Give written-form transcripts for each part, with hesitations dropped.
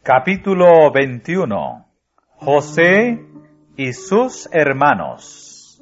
Capítulo 21. José y sus hermanos.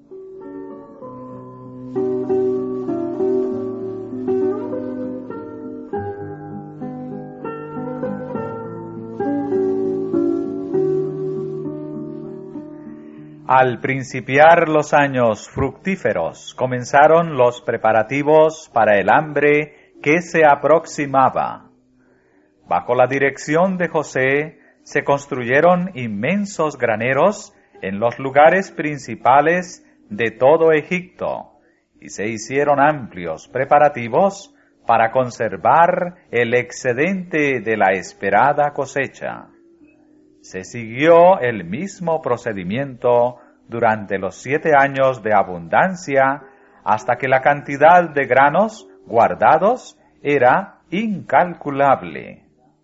Al principiar los años fructíferos, comenzaron los preparativos para el hambre que se aproximaba. Bajo la dirección de José, se construyeron inmensos graneros en los lugares principales de todo Egipto, y se hicieron amplios preparativos para conservar el excedente de la esperada cosecha. Se siguió el mismo procedimiento durante los 7 años de abundancia, hasta que la cantidad de granos guardados era incalculable.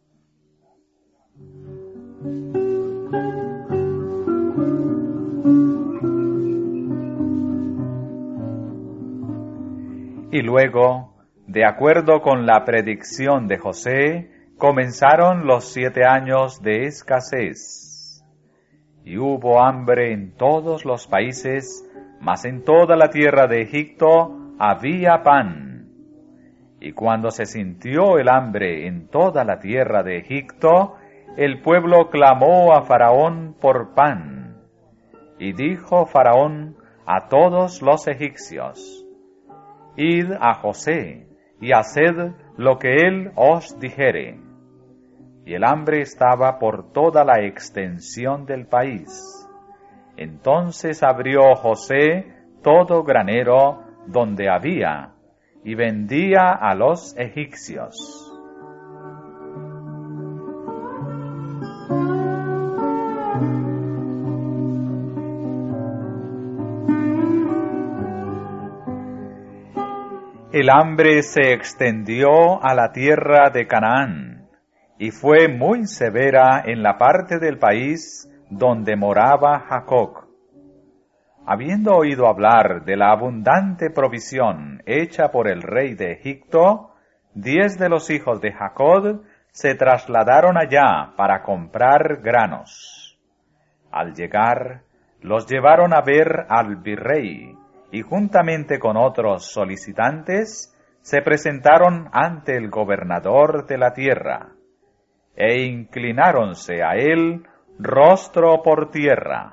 Y luego, de acuerdo con la predicción de José, comenzaron los 7 años de escasez. Y hubo hambre en todos los países, mas en toda la tierra de Egipto había pan. Y cuando se sintió el hambre en toda la tierra de Egipto, el pueblo clamó a Faraón por pan. Y dijo Faraón a todos los egipcios: Id a José, y haced lo que él os dijere. Y el hambre estaba por toda la extensión del país. Entonces abrió José todo granero donde había, y vendía a los egipcios. El hambre se extendió a la tierra de Canaán, y fue muy severa en la parte del país donde moraba Jacob. Habiendo oído hablar de la abundante provisión hecha por el rey de Egipto, 10 de los hijos de Jacob se trasladaron allá para comprar granos. Al llegar, los llevaron a ver al virrey, y juntamente con otros solicitantes, se presentaron ante el gobernador de la tierra, e inclináronse a él rostro por tierra.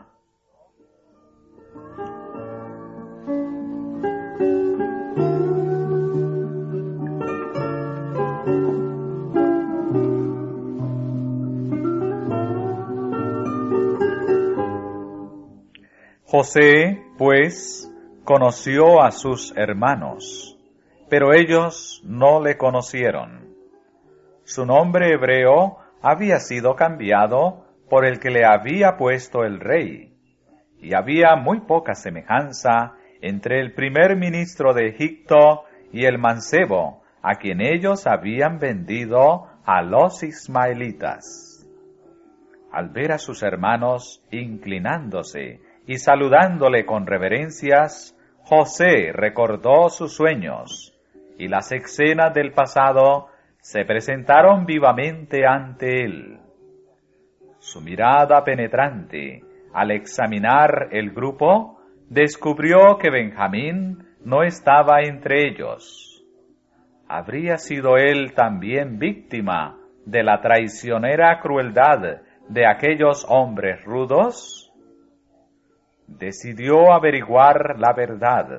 José, pues, conoció a sus hermanos, pero ellos no le conocieron. Su nombre hebreo había sido cambiado por el que le había puesto el rey, y había muy poca semejanza entre el primer ministro de Egipto y el mancebo, a quien ellos habían vendido a los ismaelitas. Al ver a sus hermanos inclinándose y saludándole con reverencias, José recordó sus sueños, y las escenas del pasado se presentaron vivamente ante él. Su mirada penetrante, al examinar el grupo, descubrió que Benjamín no estaba entre ellos. ¿Habría sido él también víctima de la traicionera crueldad de aquellos hombres rudos? Decidió averiguar la verdad.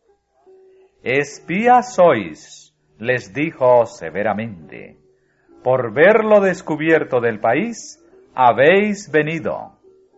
«Espías sois», les dijo severamente. «Por ver lo descubierto del país, habéis venido».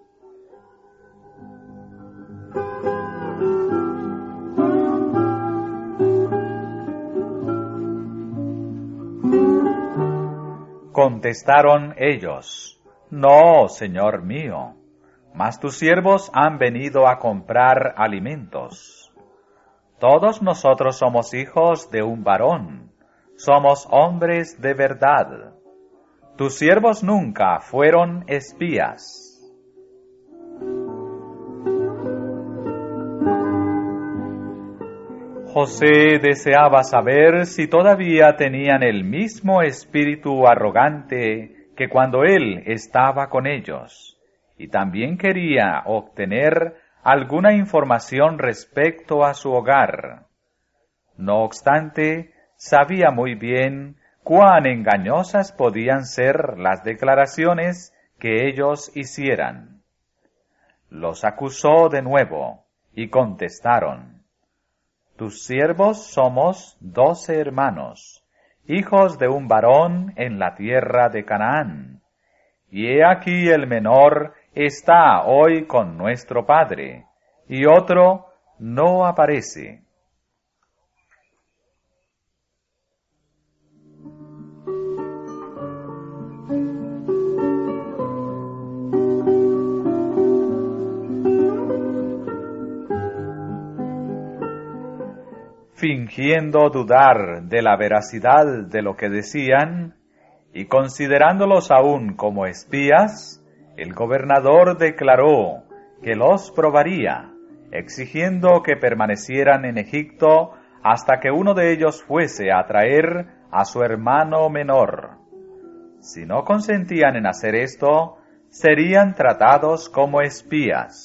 Contestaron ellos: «No, señor mío, mas tus siervos han venido a comprar alimentos. Todos nosotros somos hijos de un varón, somos hombres de verdad. Tus siervos nunca fueron espías». José deseaba saber si todavía tenían el mismo espíritu arrogante que cuando él estaba con ellos, y también quería obtener alguna información respecto a su hogar. No obstante, sabía muy bien cuán engañosas podían ser las declaraciones que ellos hicieran. Los acusó de nuevo, y contestaron: Tus siervos somos 12 hermanos, hijos de un varón en la tierra de Canaán. Y he aquí el menor está hoy con nuestro padre, y otro no aparece. Fingiendo dudar de la veracidad de lo que decían, y considerándolos aún como espías, el gobernador declaró que los probaría, exigiendo que permanecieran en Egipto hasta que uno de ellos fuese a traer a su hermano menor. Si no consentían en hacer esto, serían tratados como espías.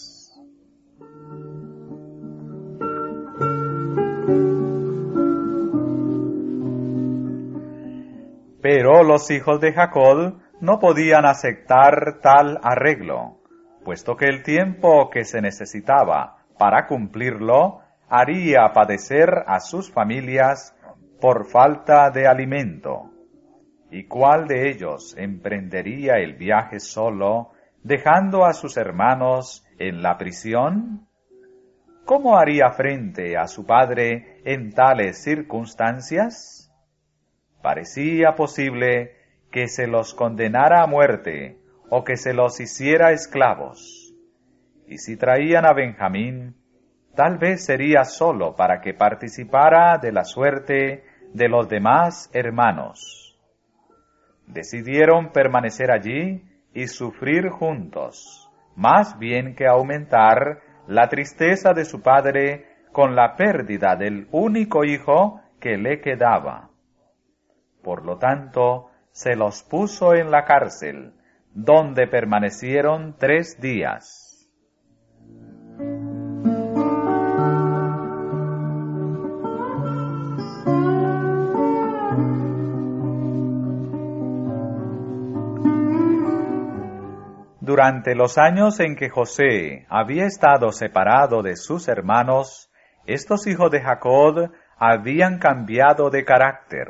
Pero los hijos de Jacob no podían aceptar tal arreglo, puesto que el tiempo que se necesitaba para cumplirlo haría padecer a sus familias por falta de alimento. ¿Y cuál de ellos emprendería el viaje solo, dejando a sus hermanos en la prisión? ¿Cómo haría frente a su padre en tales circunstancias? Parecía posible que se los condenara a muerte o que se los hiciera esclavos. Y si traían a Benjamín, tal vez sería solo para que participara de la suerte de los demás hermanos. Decidieron permanecer allí y sufrir juntos, más bien que aumentar la tristeza de su padre con la pérdida del único hijo que le quedaba. Por lo tanto, se los puso en la cárcel, donde permanecieron 3 días. Durante los años en que José había estado separado de sus hermanos, estos hijos de Jacob habían cambiado de carácter.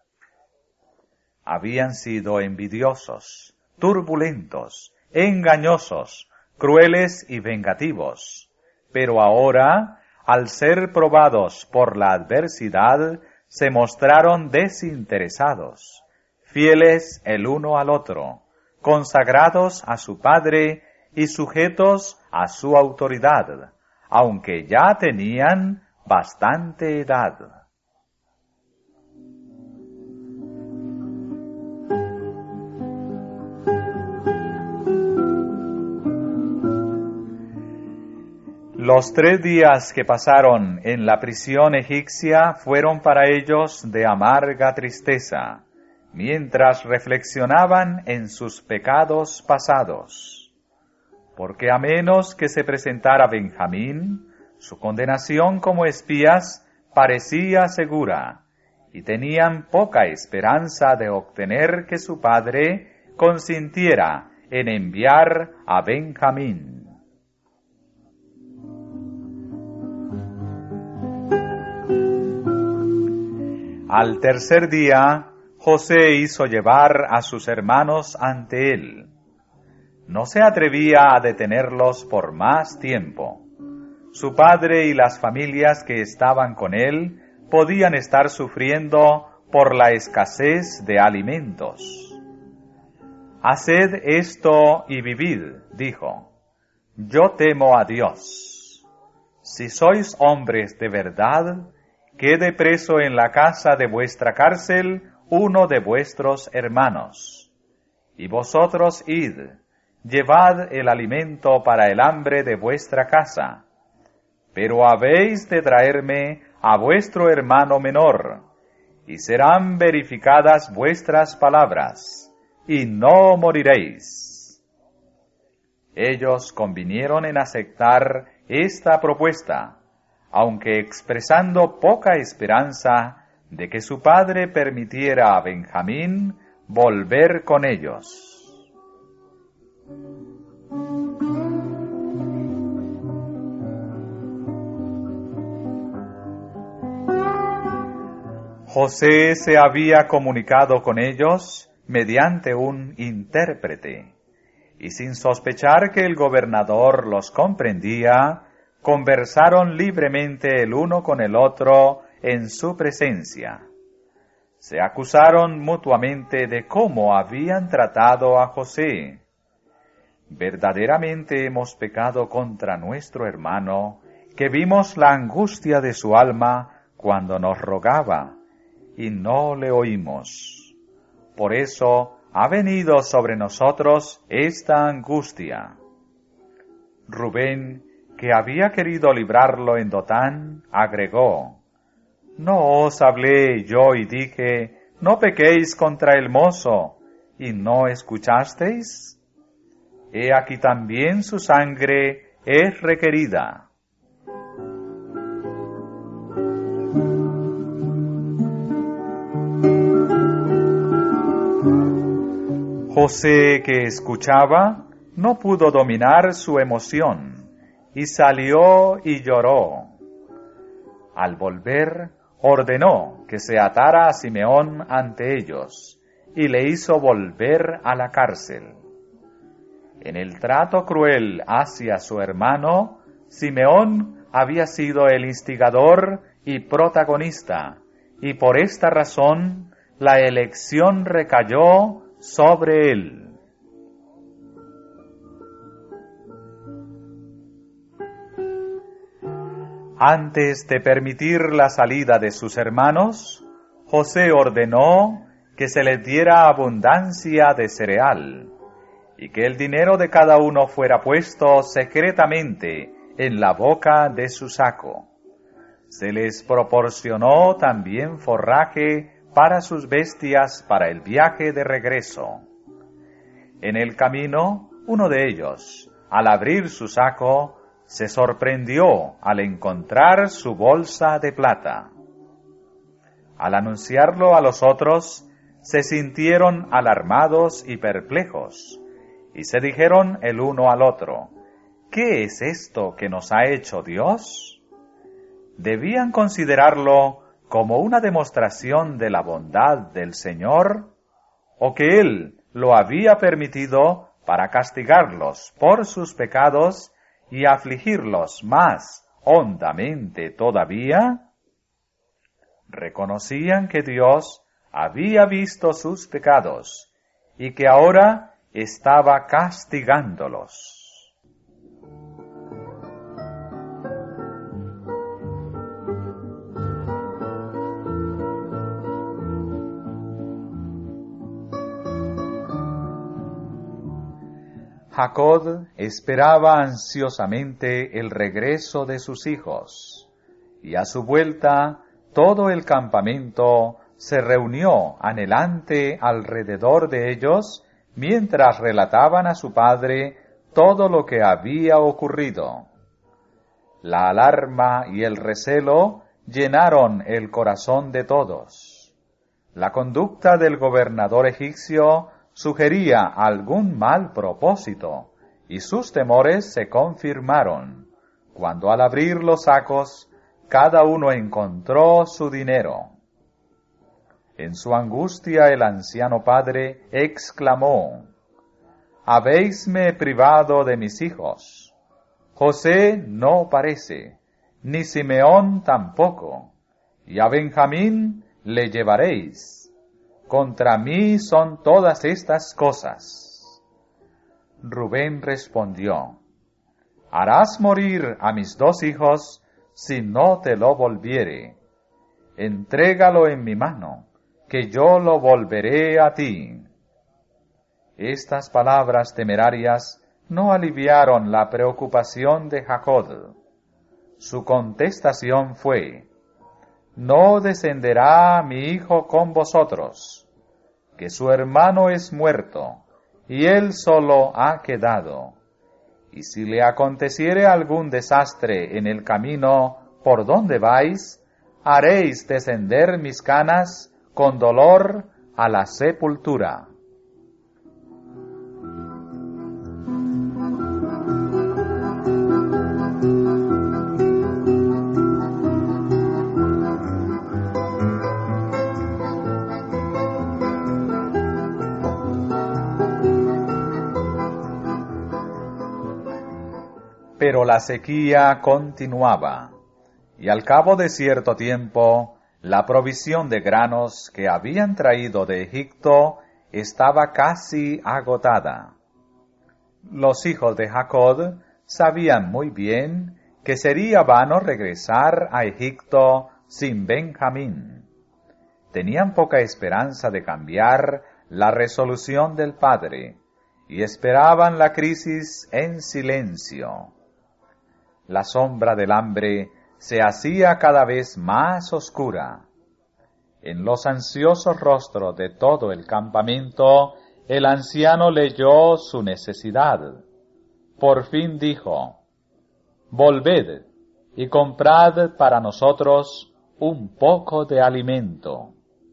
Habían sido envidiosos, turbulentos, engañosos, crueles y vengativos. Pero ahora, al ser probados por la adversidad, se mostraron desinteresados, fieles el uno al otro, consagrados a su padre y sujetos a su autoridad, aunque ya tenían bastante edad. Los 3 días que pasaron en la prisión egipcia fueron para ellos de amarga tristeza, mientras reflexionaban en sus pecados pasados. Porque a menos que se presentara Benjamín, su condenación como espías parecía segura, y tenían poca esperanza de obtener que su padre consintiera en enviar a Benjamín. Al tercer día, José hizo llevar a sus hermanos ante él. No se atrevía a detenerlos por más tiempo. Su padre y las familias que estaban con él podían estar sufriendo por la escasez de alimentos. Haced esto y vivid, dijo. Yo temo a Dios. Si sois hombres de verdad, quede preso en la casa de vuestra cárcel uno de vuestros hermanos. Y vosotros id, llevad el alimento para el hambre de vuestra casa. Pero habéis de traerme a vuestro hermano menor, y serán verificadas vuestras palabras, y no moriréis. Ellos convinieron en aceptar esta propuesta, aunque expresando poca esperanza de que su padre permitiera a Benjamín volver con ellos. José se había comunicado con ellos mediante un intérprete, y sin sospechar que el gobernador los comprendía, conversaron libremente el uno con el otro en su presencia. Se acusaron mutuamente de cómo habían tratado a José. Verdaderamente hemos pecado contra nuestro hermano, que vimos la angustia de su alma cuando nos rogaba, y no le oímos. Por eso ha venido sobre nosotros esta angustia. Rubén, que había querido librarlo en Dotán, agregó: ¿No os hablé yo y dije, no pequéis contra el mozo, y no escuchasteis? He aquí también su sangre es requerida. José, que escuchaba, no pudo dominar su emoción, y salió y lloró. Al volver, ordenó que se atara a Simeón ante ellos, y le hizo volver a la cárcel. En el trato cruel hacia su hermano, Simeón había sido el instigador y protagonista, y por esta razón la elección recayó sobre él. Antes de permitir la salida de sus hermanos, José ordenó que se les diera abundancia de cereal, y que el dinero de cada uno fuera puesto secretamente en la boca de su saco. Se les proporcionó también forraje para sus bestias para el viaje de regreso. En el camino, uno de ellos, al abrir su saco, se sorprendió al encontrar su bolsa de plata. Al anunciarlo a los otros, se sintieron alarmados y perplejos, y se dijeron el uno al otro: ¿qué es esto que nos ha hecho Dios? Debían considerarlo como una demostración de la bondad del Señor, o que Él lo había permitido para castigarlos por sus pecados y afligirlos más hondamente todavía. Reconocían que Dios había visto sus pecados y que ahora estaba castigándolos. Jacob esperaba ansiosamente el regreso de sus hijos, y a su vuelta todo el campamento se reunió anhelante alrededor de ellos mientras relataban a su padre todo lo que había ocurrido. La alarma y el recelo llenaron el corazón de todos. La conducta del gobernador egipcio sugería algún mal propósito, y sus temores se confirmaron, cuando al abrir los sacos, cada uno encontró su dinero. En su angustia el anciano padre exclamó: «Habéisme privado de mis hijos. José no parece, ni Simeón tampoco, y a Benjamín le llevaréis. Contra mí son todas estas cosas». Rubén respondió: «Harás morir a mis dos hijos si no te lo volviere. Entrégalo en mi mano, que yo lo volveré a ti». Estas palabras temerarias no aliviaron la preocupación de Jacob. Su contestación fue: «No descenderá mi hijo con vosotros. que su hermano es muerto, y él solo ha quedado. Y si le aconteciere algún desastre en el camino por donde vais, haréis descender mis canas con dolor a la sepultura. Pero la sequía continuaba, y al cabo de cierto tiempo, la provisión de granos que habían traído de Egipto estaba casi agotada. Los hijos de Jacob sabían muy bien que sería vano regresar a Egipto sin Benjamín. Tenían poca esperanza de cambiar la resolución del padre, y esperaban la crisis en silencio. La sombra del hambre se hacía cada vez más oscura. En los ansiosos rostros de todo el campamento, el anciano leyó su necesidad. Por fin dijo: «Volved y comprad para nosotros un poco de alimento».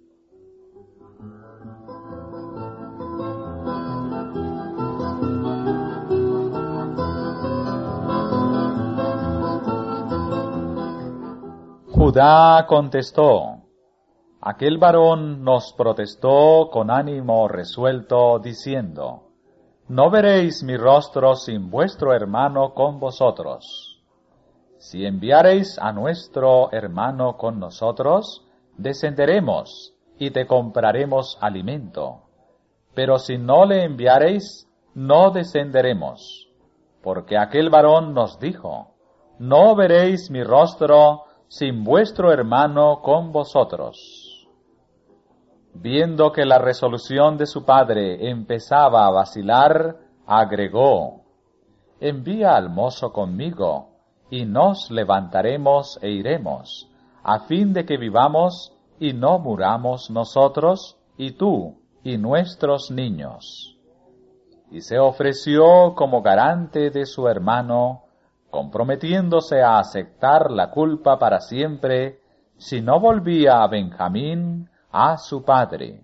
Judá contestó: «Aquel varón nos protestó con ánimo resuelto, diciendo: No veréis mi rostro sin vuestro hermano con vosotros. Si enviareis a nuestro hermano con nosotros, descenderemos y te compraremos alimento. Pero si no le enviareis, no descenderemos. Porque aquel varón nos dijo: No veréis mi rostro sin vuestro hermano con vosotros». Viendo que la resolución de su padre empezaba a vacilar, agregó: «Envía al mozo conmigo, y nos levantaremos e iremos, a fin de que vivamos y no muramos nosotros, y tú, y nuestros niños». Y se ofreció como garante de su hermano, comprometiéndose a aceptar la culpa para siempre si no volvía a Benjamín a su padre.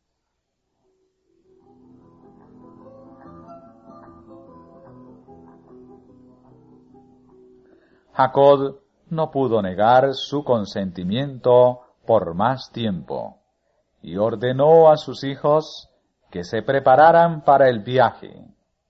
Jacob no pudo negar su consentimiento por más tiempo, y ordenó a sus hijos que se prepararan para el viaje.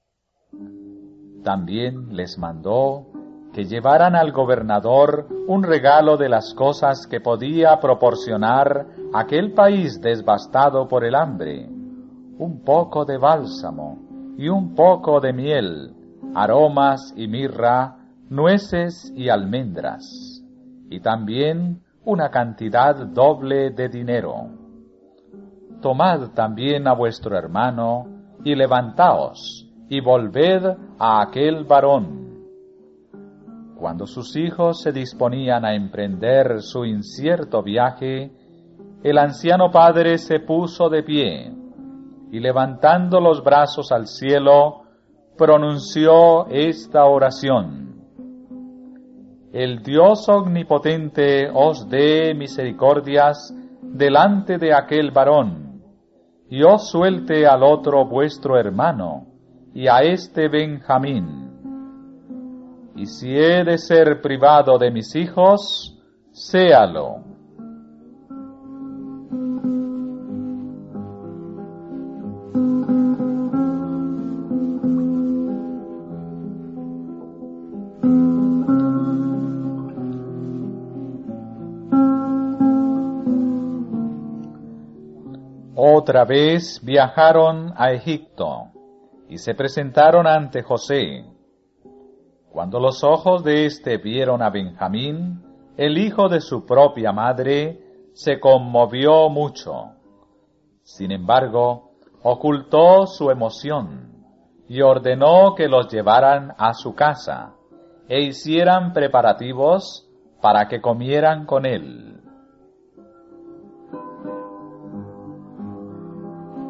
También les mandó que llevaran al gobernador un regalo de las cosas que podía proporcionar aquel país devastado por el hambre: un poco de bálsamo y un poco de miel, aromas y mirra, nueces y almendras, y también una cantidad doble de dinero. Tomad también a vuestro hermano, y levantaos, y volved a aquel varón. Cuando sus hijos se disponían a emprender su incierto viaje, el anciano padre se puso de pie, y levantando los brazos al cielo, pronunció esta oración: «El Dios omnipotente os dé misericordias delante de aquel varón, y os suelte al otro vuestro hermano, y a este Benjamín. Y si he de ser privado de mis hijos, séalo». Otra vez viajaron a Egipto y se presentaron ante José. Cuando los ojos de éste vieron a Benjamín, el hijo de su propia madre, se conmovió mucho. Sin embargo, ocultó su emoción y ordenó que los llevaran a su casa e hicieran preparativos para que comieran con él.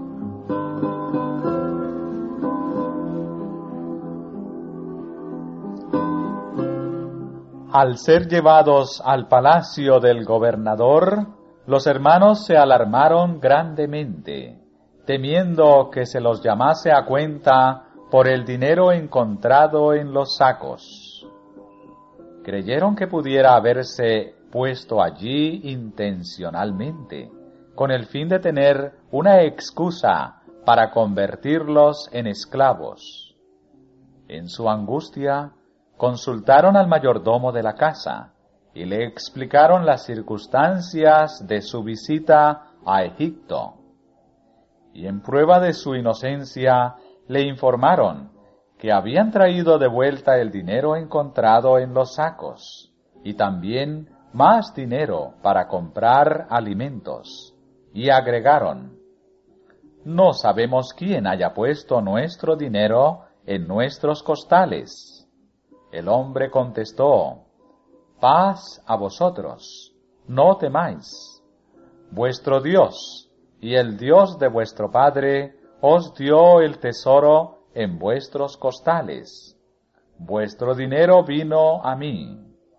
Al ser llevados al palacio del gobernador, los hermanos se alarmaron grandemente, temiendo que se los llamase a cuenta por el dinero encontrado en los sacos. Creyeron que pudiera haberse puesto allí intencionalmente, con el fin de tener una excusa para convertirlos en esclavos. En su angustia, consultaron al mayordomo de la casa y le explicaron las circunstancias de su visita a Egipto. Y en prueba de su inocencia, le informaron que habían traído de vuelta el dinero encontrado en los sacos, y también más dinero para comprar alimentos, y agregaron: «No sabemos quién haya puesto nuestro dinero en nuestros costales». El hombre contestó: «Paz a vosotros, no temáis. Vuestro Dios y el Dios de vuestro Padre os dio el tesoro en vuestros costales. Vuestro dinero vino a mí».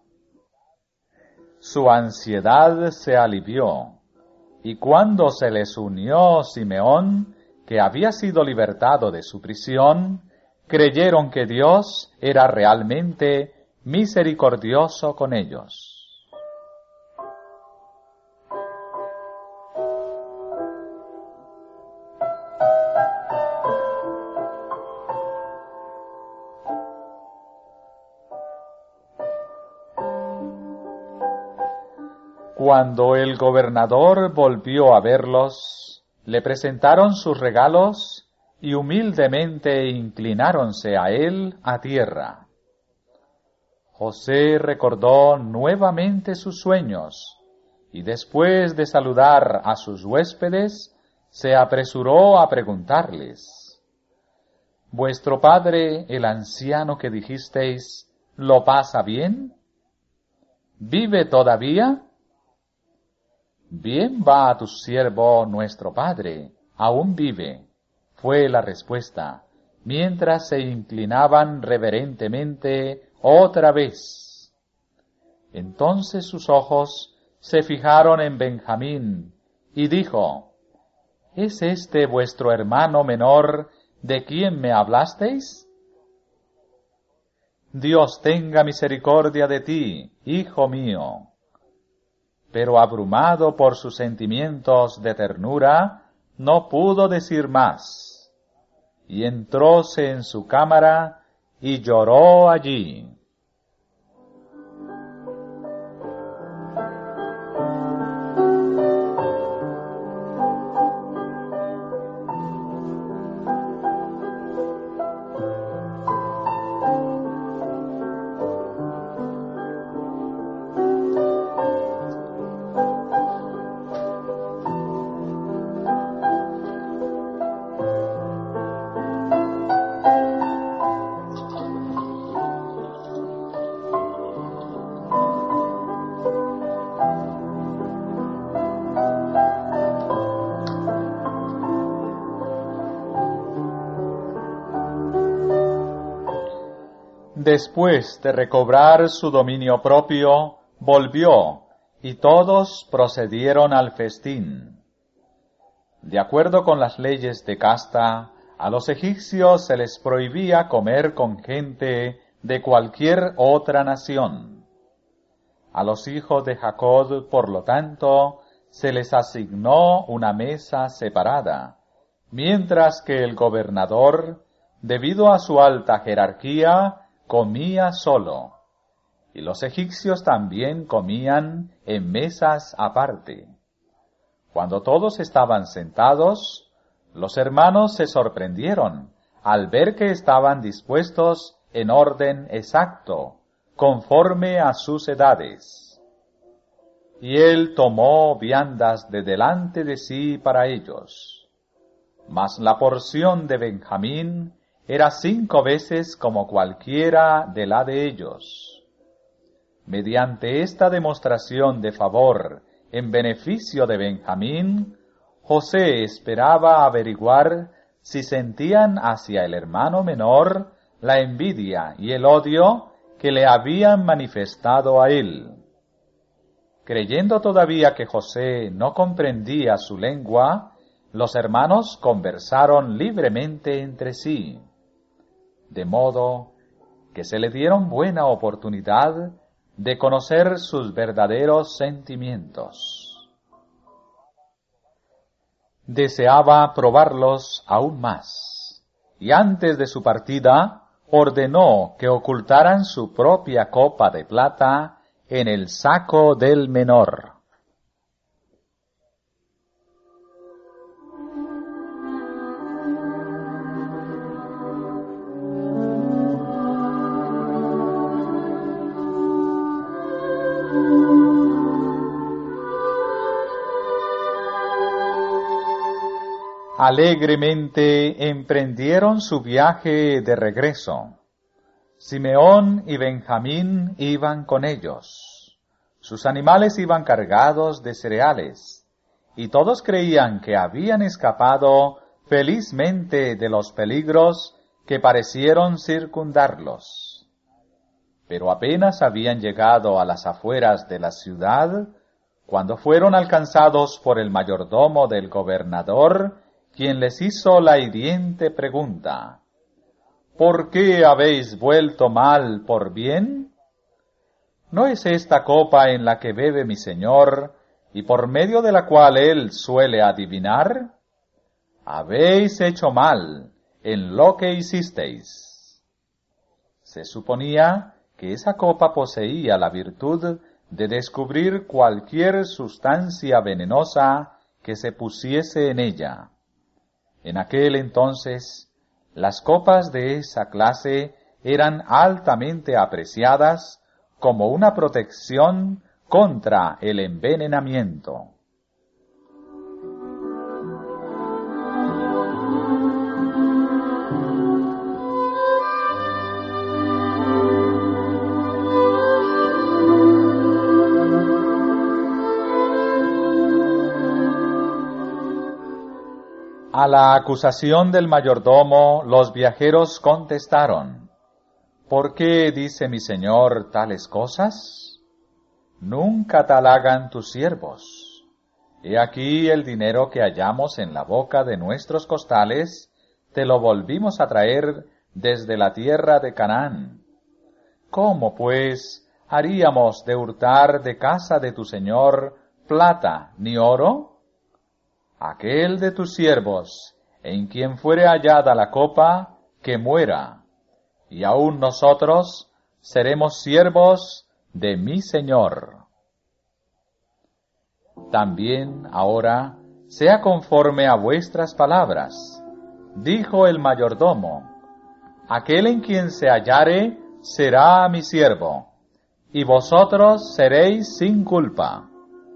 Su ansiedad se alivió, y cuando se les unió Simeón, que había sido libertado de su prisión, creyeron que Dios era realmente misericordioso con ellos. Cuando el gobernador volvió a verlos, le presentaron sus regalos y humildemente inclináronse a él a tierra. José recordó nuevamente sus sueños y después de saludar a sus huéspedes, se apresuró a preguntarles: «¿Vuestro padre, el anciano que dijisteis, lo pasa bien? ¿Vive todavía?» «Bien va a tu siervo nuestro padre, aún vive», fue la respuesta, mientras se inclinaban reverentemente otra vez. Entonces sus ojos se fijaron en Benjamín, y dijo: «¿Es este vuestro hermano menor de quien me hablasteis?» «Dios tenga misericordia de ti, hijo mío». Pero abrumado por sus sentimientos de ternura, no pudo decir más, y entróse en su cámara y lloró allí. Después de recobrar su dominio propio, volvió, y todos procedieron al festín. De acuerdo con las leyes de casta, a los egipcios se les prohibía comer con gente de cualquier otra nación. A los hijos de Jacob, por lo tanto, se les asignó una mesa separada, mientras que el gobernador, debido a su alta jerarquía, comía solo, y los egipcios también comían en mesas aparte. Cuando todos estaban sentados, los hermanos se sorprendieron al ver que estaban dispuestos en orden exacto, conforme a sus edades. Y él tomó viandas de delante de sí para ellos. Mas la porción de Benjamín era 5 veces como cualquiera de la de ellos. Mediante esta demostración de favor en beneficio de Benjamín, José esperaba averiguar si sentían hacia el hermano menor la envidia y el odio que le habían manifestado a él. Creyendo todavía que José no comprendía su lengua, los hermanos conversaron libremente entre sí, de modo que se le dieron buena oportunidad de conocer sus verdaderos sentimientos. Deseaba probarlos aún más, y antes de su partida ordenó que ocultaran su propia copa de plata en el saco del menor. Alegremente emprendieron su viaje de regreso. Simeón y Benjamín iban con ellos. Sus animales iban cargados de cereales, y todos creían que habían escapado felizmente de los peligros que parecieron circundarlos. Pero apenas habían llegado a las afueras de la ciudad, cuando fueron alcanzados por el mayordomo del gobernador, quien les hizo la hiriente pregunta: ¿por qué habéis vuelto mal por bien? ¿No es esta copa en la que bebe mi señor, y por medio de la cual él suele adivinar? Habéis hecho mal en lo que hicisteis. Se suponía que esa copa poseía la virtud de descubrir cualquier sustancia venenosa que se pusiese en ella. En aquel entonces, las copas de esa clase eran altamente apreciadas como una protección contra el envenenamiento. A la acusación del mayordomo, los viajeros contestaron: ¿por qué dice mi señor tales cosas? Nunca tal hagan tus siervos. He aquí el dinero que hallamos en la boca de nuestros costales, te lo volvimos a traer desde la tierra de Canaán. ¿Cómo, pues, haríamos de hurtar de casa de tu señor plata ni oro? Aquel de tus siervos, en quien fuere hallada la copa, que muera, y aun nosotros seremos siervos de mi señor. También ahora sea conforme a vuestras palabras, dijo el mayordomo: aquel en quien se hallare será mi siervo, y vosotros seréis sin culpa.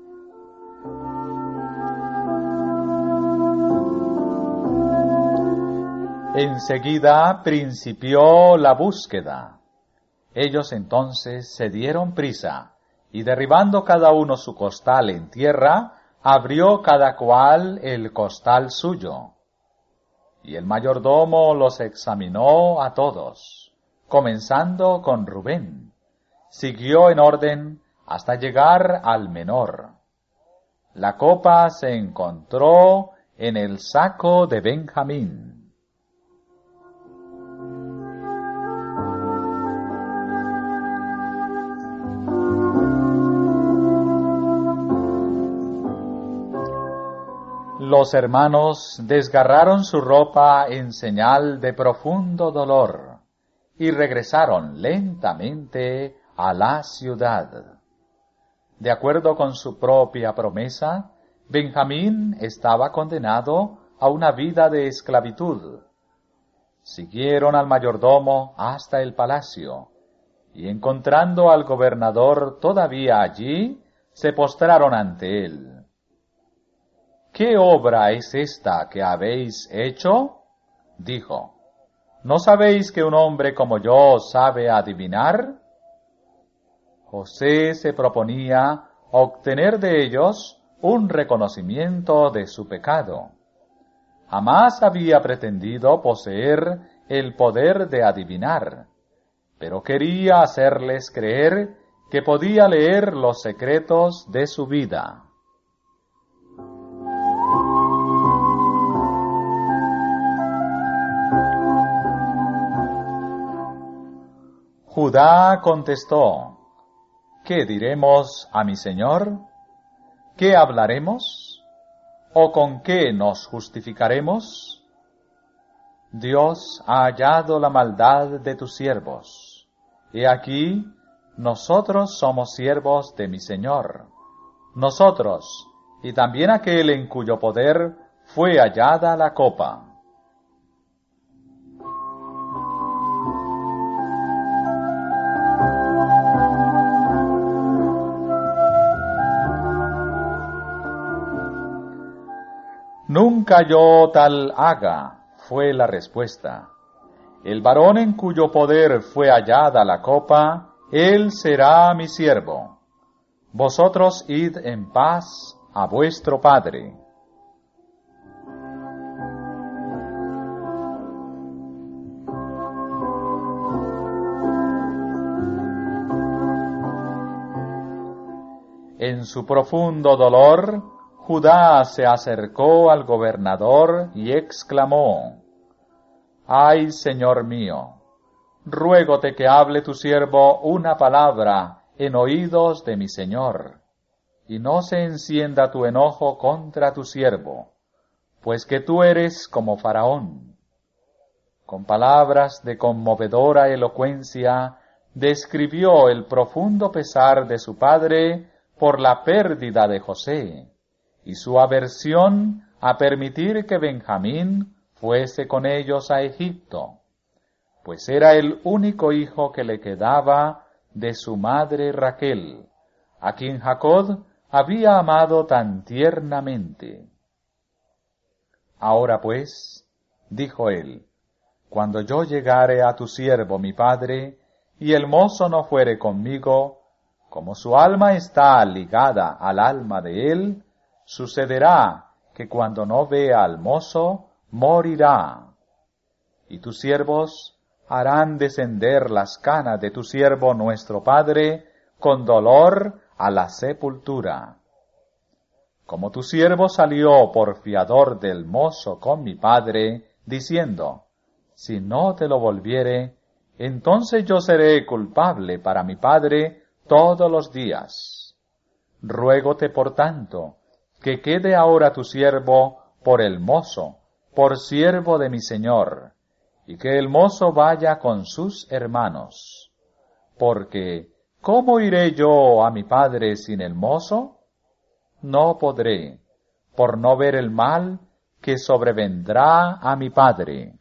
Enseguida principió la búsqueda. Ellos entonces se dieron prisa, y derribando cada uno su costal en tierra, abrió cada cual el costal suyo. Y el mayordomo los examinó a todos, comenzando con Rubén. Siguió en orden hasta llegar al menor. La copa se encontró en el saco de Benjamín. Los hermanos desgarraron su ropa en señal de profundo dolor y regresaron lentamente a la ciudad. De acuerdo con su propia promesa, Benjamín estaba condenado a una vida de esclavitud. Siguieron al mayordomo hasta el palacio, y encontrando al gobernador todavía allí, se postraron ante él. ¿Qué obra es esta que habéis hecho? Dijo. ¿No sabéis que un hombre como yo sabe adivinar? José se proponía obtener de ellos un reconocimiento de su pecado. Jamás había pretendido poseer el poder de adivinar, pero quería hacerles creer que podía leer los secretos de su vida. Judá contestó: ¿Qué diremos a mi señor? ¿Qué hablaremos? ¿O con qué nos justificaremos? Dios ha hallado la maldad de tus siervos. He aquí, nosotros somos siervos de mi señor. Nosotros, y también aquel en cuyo poder fue hallada la copa. Nunca yo tal haga, fue la respuesta. El varón en cuyo poder fue hallada la copa, él será mi siervo. Vosotros id en paz a vuestro padre. En su profundo dolor, Judá se acercó al gobernador y exclamó: «Ay, señor mío, ruégote que hable tu siervo una palabra en oídos de mi señor, y no se encienda tu enojo contra tu siervo, pues que tú eres como Faraón». Con palabras de conmovedora elocuencia, describió el profundo pesar de su padre por la pérdida de José, y su aversión a permitir que Benjamín fuese con ellos a Egipto, pues era el único hijo que le quedaba de su madre Raquel, a quien Jacob había amado tan tiernamente. «Ahora pues», dijo él, «cuando yo llegare a tu siervo mi padre, y el mozo no fuere conmigo, como su alma está ligada al alma de él, sucederá que cuando no vea al mozo, morirá. Y tus siervos harán descender las canas de tu siervo nuestro padre con dolor a la sepultura. Como tu siervo salió por fiador del mozo con mi padre, diciendo: si no te lo volviere, entonces yo seré culpable para mi padre todos los días. Ruégote, por tanto, que quede ahora tu siervo por el mozo, por siervo de mi señor, y que el mozo vaya con sus hermanos. Porque, ¿cómo iré yo a mi padre sin el mozo? No podré, por no ver el mal que sobrevendrá a mi padre».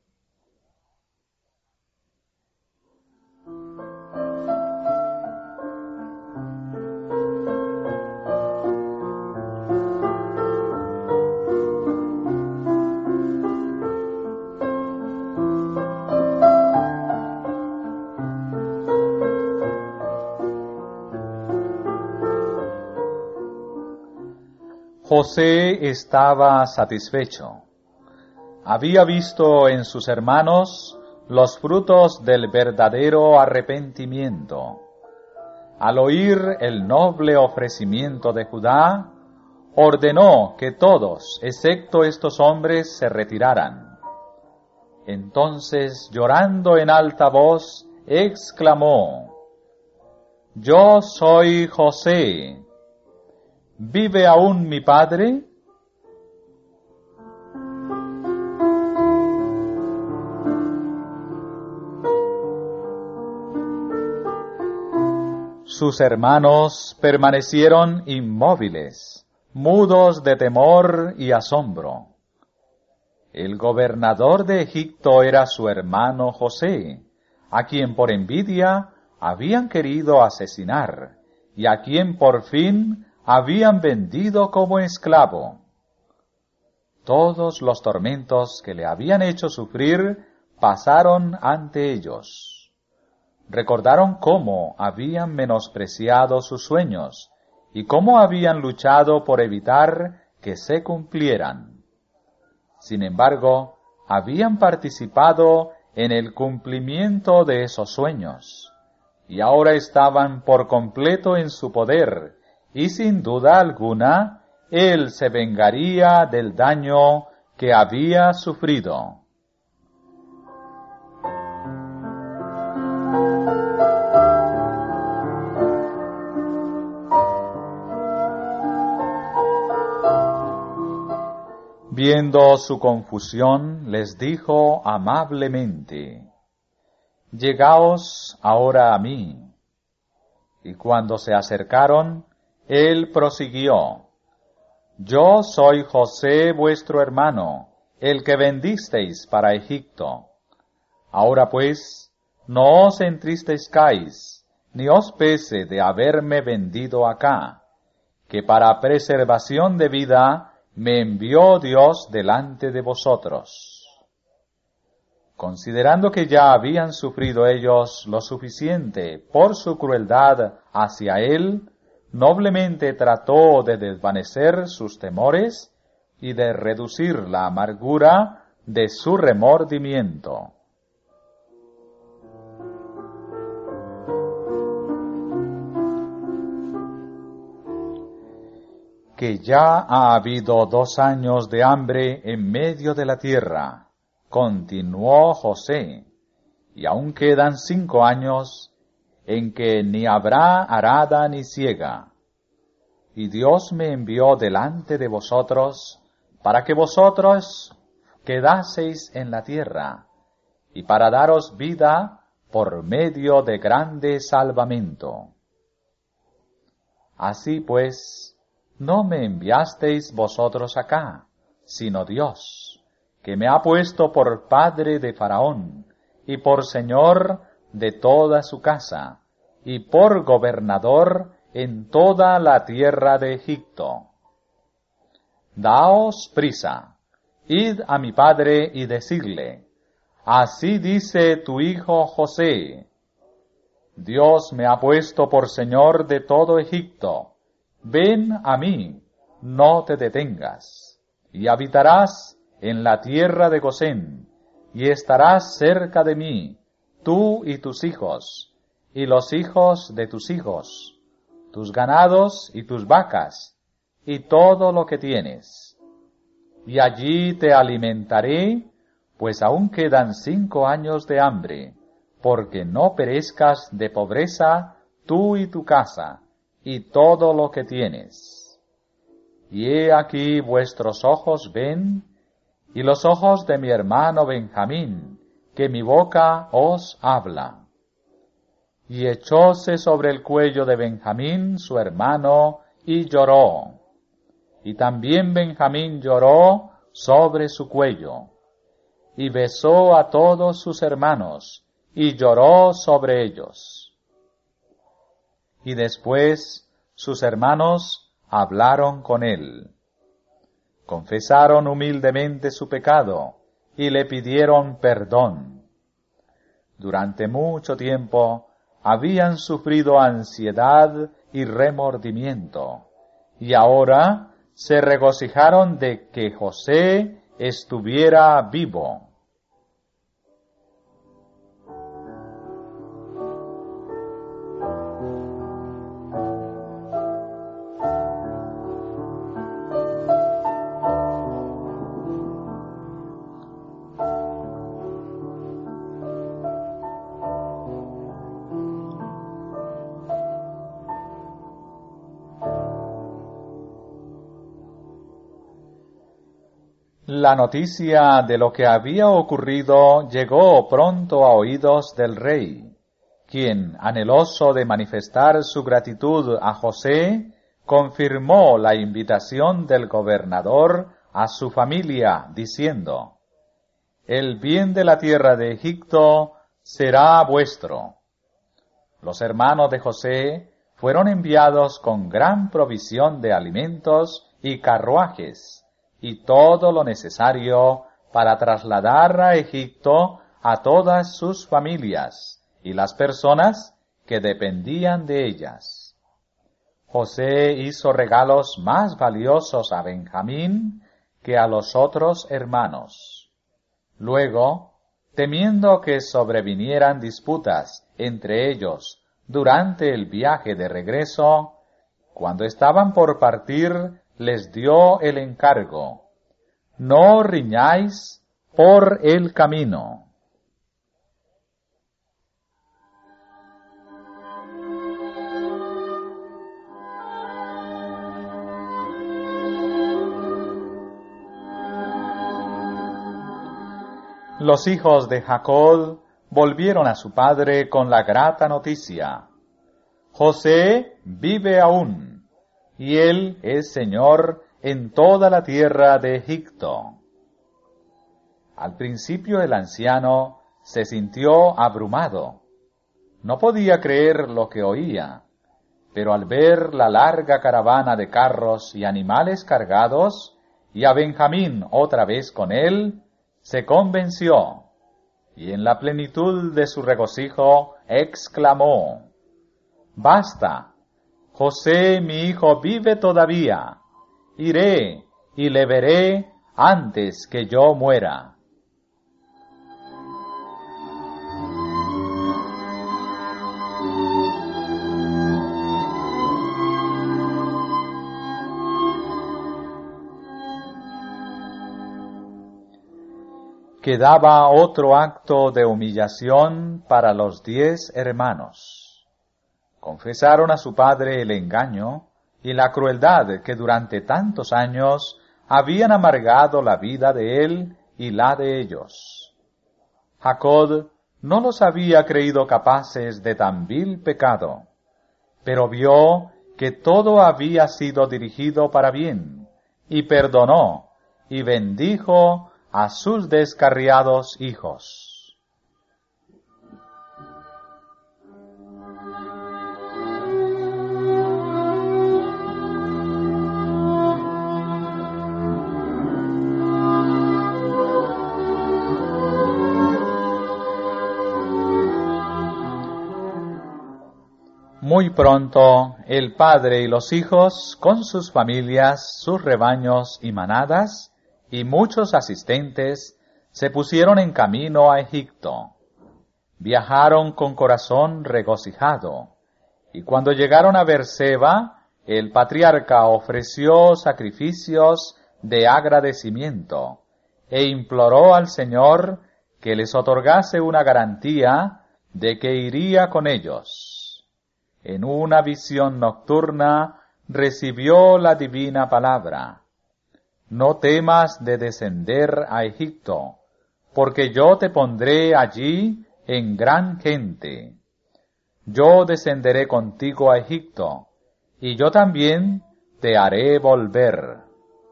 José estaba satisfecho. Había visto en sus hermanos los frutos del verdadero arrepentimiento. Al oír el noble ofrecimiento de Judá, ordenó que todos, excepto estos hombres, se retiraran. Entonces, llorando en alta voz, exclamó: «Yo soy José. ¿Vive aún mi padre?». Sus hermanos permanecieron inmóviles, mudos de temor y asombro. El gobernador de Egipto era su hermano José, a quien por envidia habían querido asesinar, y a quien por fin habían vendido como esclavo. Todos los tormentos que le habían hecho sufrir pasaron ante ellos. Recordaron cómo habían menospreciado sus sueños y cómo habían luchado por evitar que se cumplieran. Sin embargo, habían participado en el cumplimiento de esos sueños, y ahora estaban por completo en su poder, y sin duda alguna, él se vengaría del daño que había sufrido. Viendo su confusión, les dijo amablemente: «Llegaos ahora a mí». Y cuando se acercaron, él prosiguió: «Yo soy José vuestro hermano, el que vendisteis para Egipto. Ahora pues, no os entristezcáis, ni os pese de haberme vendido acá, que para preservación de vida me envió Dios delante de vosotros». Considerando que ya habían sufrido ellos lo suficiente por su crueldad hacia él, noblemente trató de desvanecer sus temores y de reducir la amargura de su remordimiento. Que ya ha habido 2 años de hambre en medio de la tierra, continuó José, y aún quedan 5 años en que ni habrá arada ni siega. Y Dios me envió delante de vosotros para que vosotros quedaseis en la tierra, y para daros vida por medio de grande salvamento. Así pues, no me enviasteis vosotros acá, sino Dios, que me ha puesto por padre de Faraón, y por señor de toda su casa, y por gobernador en toda la tierra de Egipto. Daos prisa, id a mi padre y decidle: así dice tu hijo José, Dios me ha puesto por señor de todo Egipto. Ven a mí, no te detengas, y habitarás en la tierra de Gosén, y estarás cerca de mí, tú y tus hijos, y los hijos de tus hijos, tus ganados y tus vacas, y todo lo que tienes. Y allí te alimentaré, pues aún quedan 5 años de hambre, porque no perezcas de pobreza tú y tu casa, y todo lo que tienes. Y he aquí vuestros ojos ven, y los ojos de mi hermano Benjamín, que mi boca os habla. Y echóse sobre el cuello de Benjamín su hermano, y lloró. Y también Benjamín lloró sobre su cuello, y besó a todos sus hermanos, y lloró sobre ellos. Y después sus hermanos hablaron con él. Confesaron humildemente su pecado y le pidieron perdón. Durante mucho tiempo habían sufrido ansiedad y remordimiento, y ahora se regocijaron de que José estuviera vivo. La noticia de lo que había ocurrido llegó pronto a oídos del rey, quien, anheloso de manifestar su gratitud a José, confirmó la invitación del gobernador a su familia, diciendo: «El bien de la tierra de Egipto será vuestro». Los hermanos de José fueron enviados con gran provisión de alimentos y carruajes, y todo lo necesario para trasladar a Egipto a todas sus familias y las personas que dependían de ellas. José hizo regalos más valiosos a Benjamín que a los otros hermanos. Luego, temiendo que sobrevinieran disputas entre ellos durante el viaje de regreso, cuando estaban por partir, les dio el encargo: no riñáis por el camino. Los hijos de Jacob volvieron a su padre con la grata noticia: José vive aún, y él es señor en toda la tierra de Egipto. Al principio el anciano se sintió abrumado. No podía creer lo que oía, pero al ver la larga caravana de carros y animales cargados, y a Benjamín otra vez con él, se convenció, y en la plenitud de su regocijo exclamó: «Basta, José mi hijo vive todavía, iré y le veré antes que yo muera». Quedaba otro acto de humillación para los 10 hermanos. Confesaron a su padre el engaño y la crueldad que durante tantos años habían amargado la vida de él y la de ellos. Jacob no los había creído capaces de tan vil pecado, pero vio que todo había sido dirigido para bien, y perdonó y bendijo a sus descarriados hijos. Muy pronto, el padre y los hijos, con sus familias, sus rebaños y manadas, y muchos asistentes, se pusieron en camino a Egipto. Viajaron con corazón regocijado, y cuando llegaron a Berseba, el patriarca ofreció sacrificios de agradecimiento, e imploró al Señor que les otorgase una garantía de que iría con ellos. En una visión nocturna recibió la divina palabra: «No temas de descender a Egipto, porque yo te pondré allí en gran gente. Yo descenderé contigo a Egipto, y yo también te haré volver».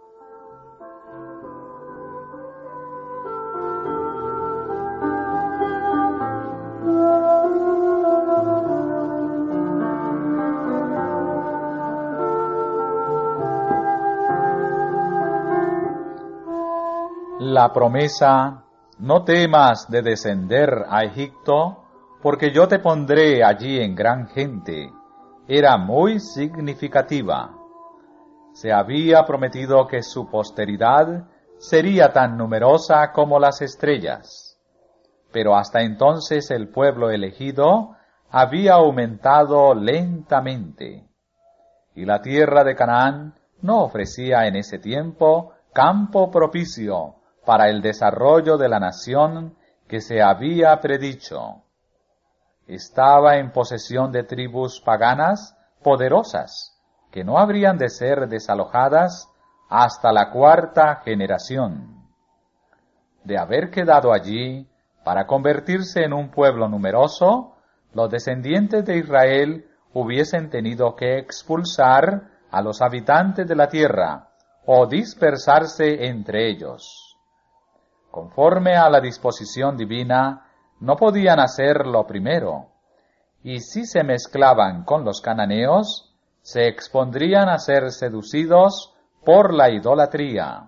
La promesa: «No temas de descender a Egipto, porque yo te pondré allí en gran gente», era muy significativa. Se había prometido que su posteridad sería tan numerosa como las estrellas, pero hasta entonces el pueblo elegido había aumentado lentamente, y la tierra de Canaán no ofrecía en ese tiempo campo propicio para el desarrollo de la nación que se había predicho. Estaba en posesión de tribus paganas poderosas, que no habrían de ser desalojadas hasta la 4ª generación. De haber quedado allí para convertirse en un pueblo numeroso, los descendientes de Israel hubiesen tenido que expulsar a los habitantes de la tierra o dispersarse entre ellos. Conforme a la disposición divina, no podían hacer lo primero, y si se mezclaban con los cananeos, se expondrían a ser seducidos por la idolatría.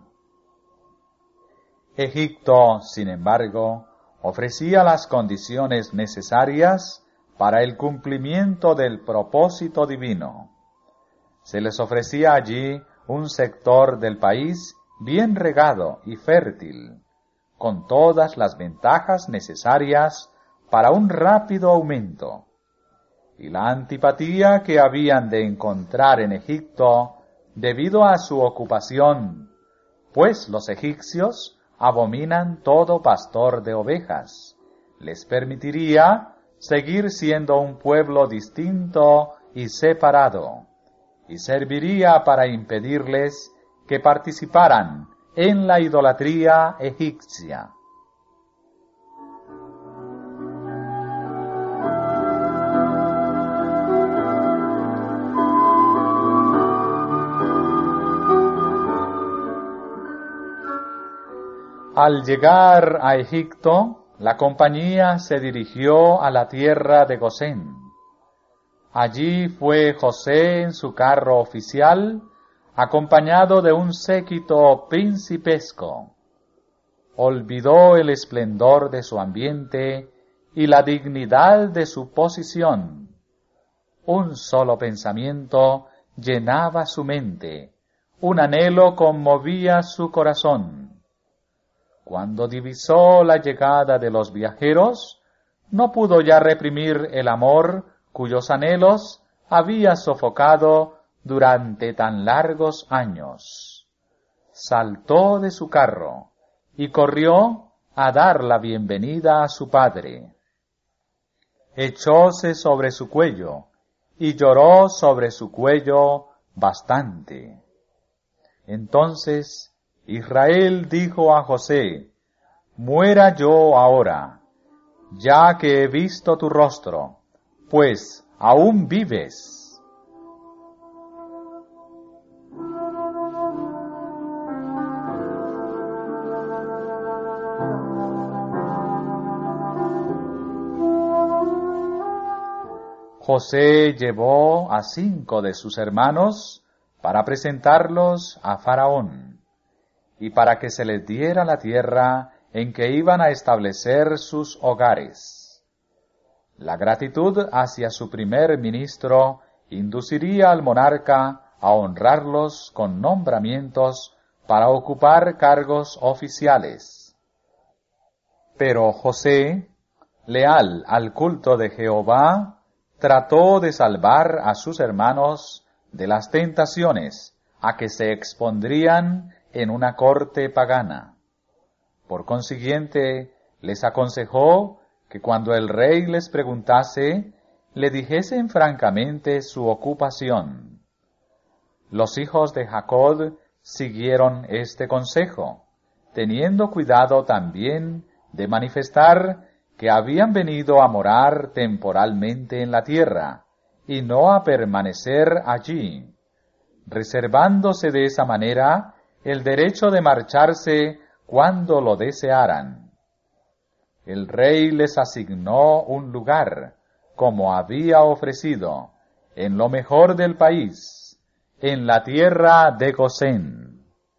Egipto, sin embargo, ofrecía las condiciones necesarias para el cumplimiento del propósito divino. se les ofrecía allí un sector del país bien regado y fértil, con todas las ventajas necesarias para un rápido aumento. Y la antipatía que habían de encontrar en Egipto debido a su ocupación, pues los egipcios abominan todo pastor de ovejas, les permitiría seguir siendo un pueblo distinto y separado, y serviría para impedirles que participaran en la idolatría egipcia. Al llegar a Egipto, la compañía se dirigió a la tierra de Gosén. Allí fue José en su carro oficial, acompañado de un séquito principesco. Olvidó el esplendor de su ambiente y la dignidad de su posición. Un solo pensamiento llenaba su mente, un anhelo conmovía su corazón. Cuando divisó la llegada de los viajeros, no pudo ya reprimir el amor cuyos anhelos había sofocado durante tan largos años. Saltó de su carro y corrió a dar la bienvenida a su padre. Echóse sobre su cuello y lloró sobre su cuello bastante. Entonces Israel dijo a José: «Muera yo ahora, ya que he visto tu rostro, pues aún vives». José llevó a 5 de sus hermanos para presentarlos a Faraón, y para que se les diera la tierra en que iban a establecer sus hogares. La gratitud hacia su primer ministro induciría al monarca a honrarlos con nombramientos para ocupar cargos oficiales. Pero José, leal al culto de Jehová, trató de salvar a sus hermanos de las tentaciones a que se expondrían en una corte pagana. Por consiguiente, les aconsejó que cuando el rey les preguntase, le dijesen francamente su ocupación. Los hijos de Jacob siguieron este consejo, teniendo cuidado también de manifestar que habían venido a morar temporalmente en la tierra, y no a permanecer allí, reservándose de esa manera el derecho de marcharse cuando lo desearan. El rey les asignó un lugar, como había ofrecido, en lo mejor del país, en la tierra de Gosén.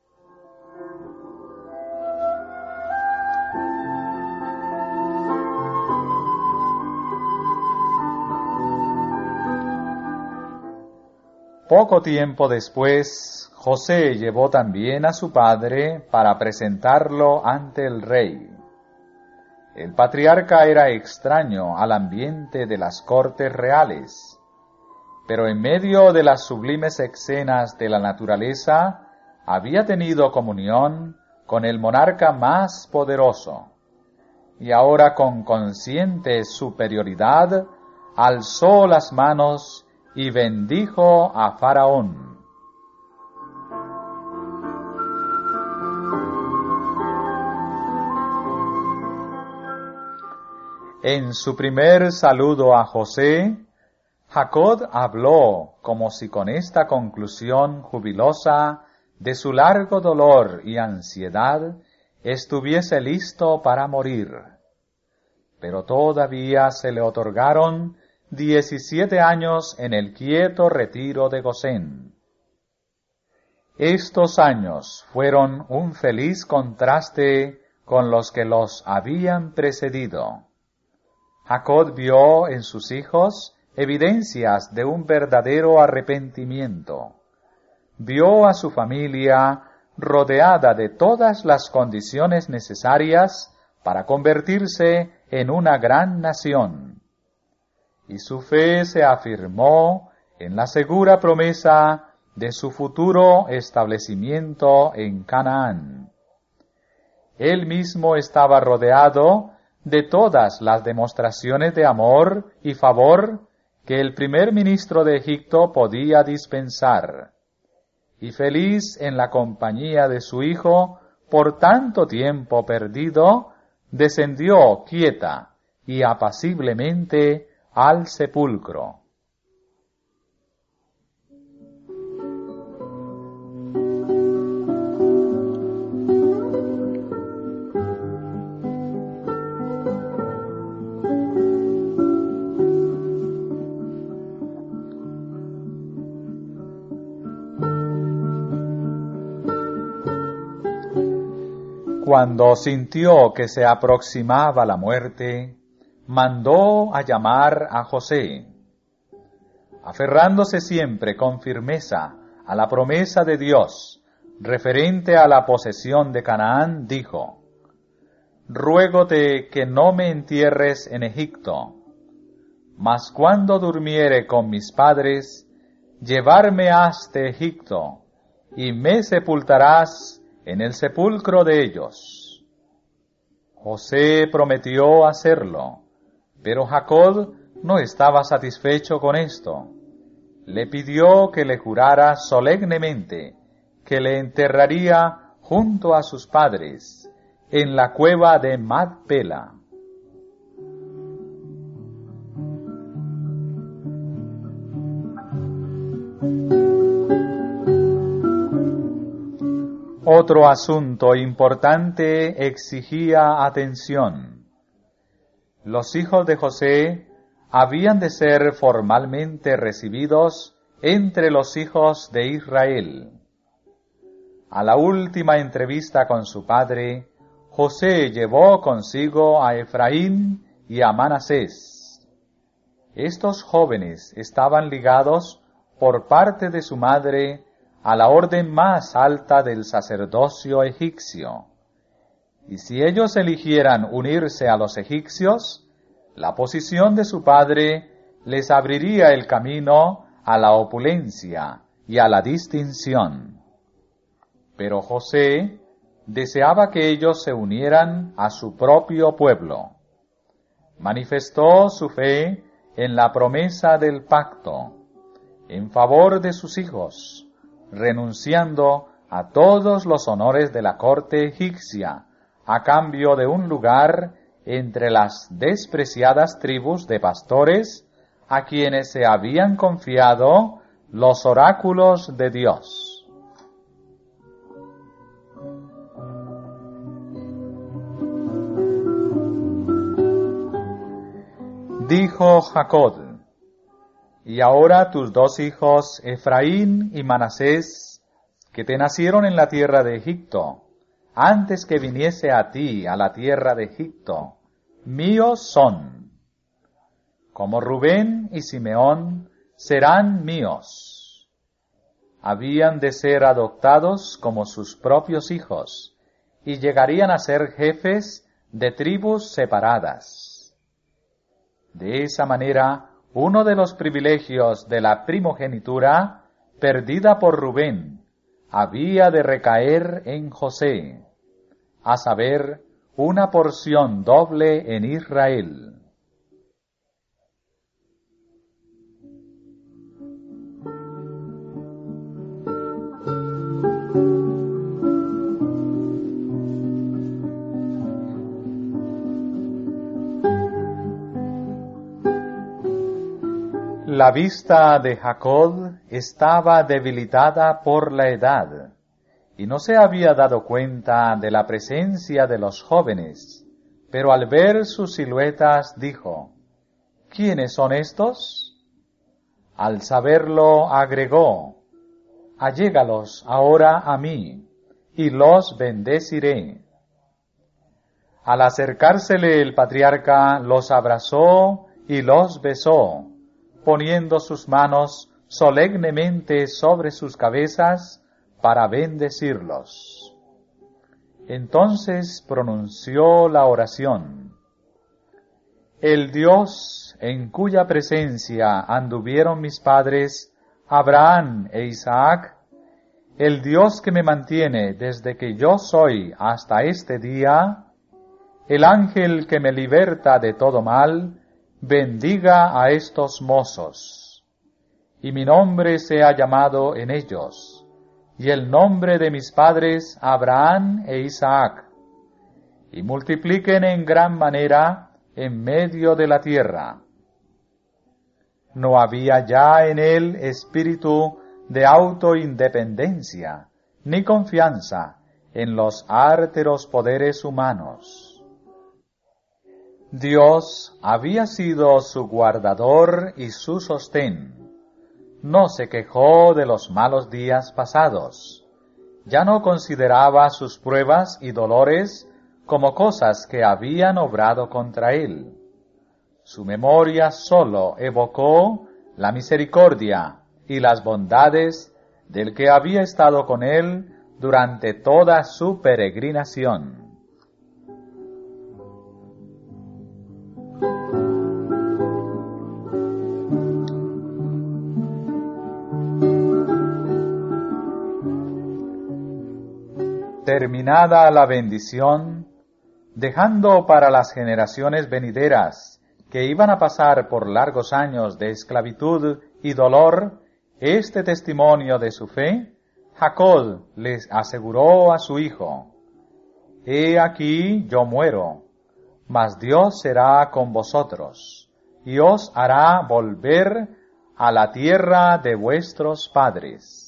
Poco tiempo después, José llevó también a su padre para presentarlo ante el rey. El patriarca era extraño al ambiente de las cortes reales, pero en medio de las sublimes escenas de la naturaleza había tenido comunión con el monarca más poderoso, y ahora con consciente superioridad alzó las manos y bendijo a Faraón. En su primer saludo a José, Jacob habló como si con esta conclusión jubilosa de su largo dolor y ansiedad estuviese listo para morir. Pero todavía se le otorgaron 17 años en el quieto retiro de Gosén. Estos años fueron un feliz contraste con los que los habían precedido. Jacob vio en sus hijos evidencias de un verdadero arrepentimiento. Vio a su familia rodeada de todas las condiciones necesarias para convertirse en una gran nación. Y su fe se afirmó en la segura promesa de su futuro establecimiento en Canaán. Él mismo estaba rodeado de todas las demostraciones de amor y favor que el primer ministro de Egipto podía dispensar, y feliz en la compañía de su hijo por tanto tiempo perdido, descendió quieta y apaciblemente al sepulcro. Cuando sintió que se aproximaba la muerte, mandó a llamar a José. Aferrándose siempre con firmeza a la promesa de Dios referente a la posesión de Canaán, dijo: Ruégote que no me entierres en Egipto, mas cuando durmiere con mis padres, llevarme has de Egipto, y me sepultarás en el sepulcro de ellos. José prometió hacerlo, pero Jacob no estaba satisfecho con esto. Le pidió que le jurara solemnemente que le enterraría junto a sus padres, en la cueva de Macpela. Otro asunto importante exigía atención. Los hijos de José habían de ser formalmente recibidos entre los hijos de Israel. A la última entrevista con su padre, José llevó consigo a Efraín y a Manasés. Estos jóvenes estaban ligados por parte de su madre a la orden más alta del sacerdocio egipcio, y si ellos eligieran unirse a los egipcios, la posición de su padre les abriría el camino a la opulencia y a la distinción. Pero José deseaba que ellos se unieran a su propio pueblo. Manifestó su fe en la promesa del pacto, en favor de sus hijos, renunciando a todos los honores de la corte egipcia, a cambio de un lugar entre las despreciadas tribus de pastores a quienes se habían confiado los oráculos de Dios. Dijo Jacob: Y ahora tus dos hijos, Efraín y Manasés, que te nacieron en la tierra de Egipto, antes que viniese a ti a la tierra de Egipto, míos son. Como Rubén y Simeón serán míos. Habían de ser adoptados como sus propios hijos, y llegarían a ser jefes de tribus separadas. De esa manera, uno de los privilegios de la primogenitura, perdida por Rubén, había de recaer en José, a saber, una porción doble en Israel. La vista de Jacob estaba debilitada por la edad, y no se había dado cuenta de la presencia de los jóvenes, pero al ver sus siluetas dijo: ¿Quiénes son estos? Al saberlo agregó: Allégalos ahora a mí, y los bendeciré. Al acercársele el patriarca, los abrazó y los besó, poniendo sus manos solemnemente sobre sus cabezas para bendecirlos. Entonces pronunció la oración: El Dios en cuya presencia anduvieron mis padres, Abraham e Isaac, el Dios que me mantiene desde que yo soy hasta este día, el ángel que me liberta de todo mal, bendiga a estos mozos, y mi nombre sea llamado en ellos, y el nombre de mis padres Abraham e Isaac, y multipliquen en gran manera en medio de la tierra. No había ya en él espíritu de autoindependencia, ni confianza en los árteros poderes humanos. Dios había sido su guardador y su sostén. No se quejó de los malos días pasados. Ya no consideraba sus pruebas y dolores como cosas que habían obrado contra él. Su memoria sólo evocó la misericordia y las bondades del que había estado con él durante toda su peregrinación. Terminada la bendición, dejando para las generaciones venideras que iban a pasar por largos años de esclavitud y dolor este testimonio de su fe, Jacob les aseguró a su hijo: He aquí yo muero, mas Dios será con vosotros, y os hará volver a la tierra de vuestros padres.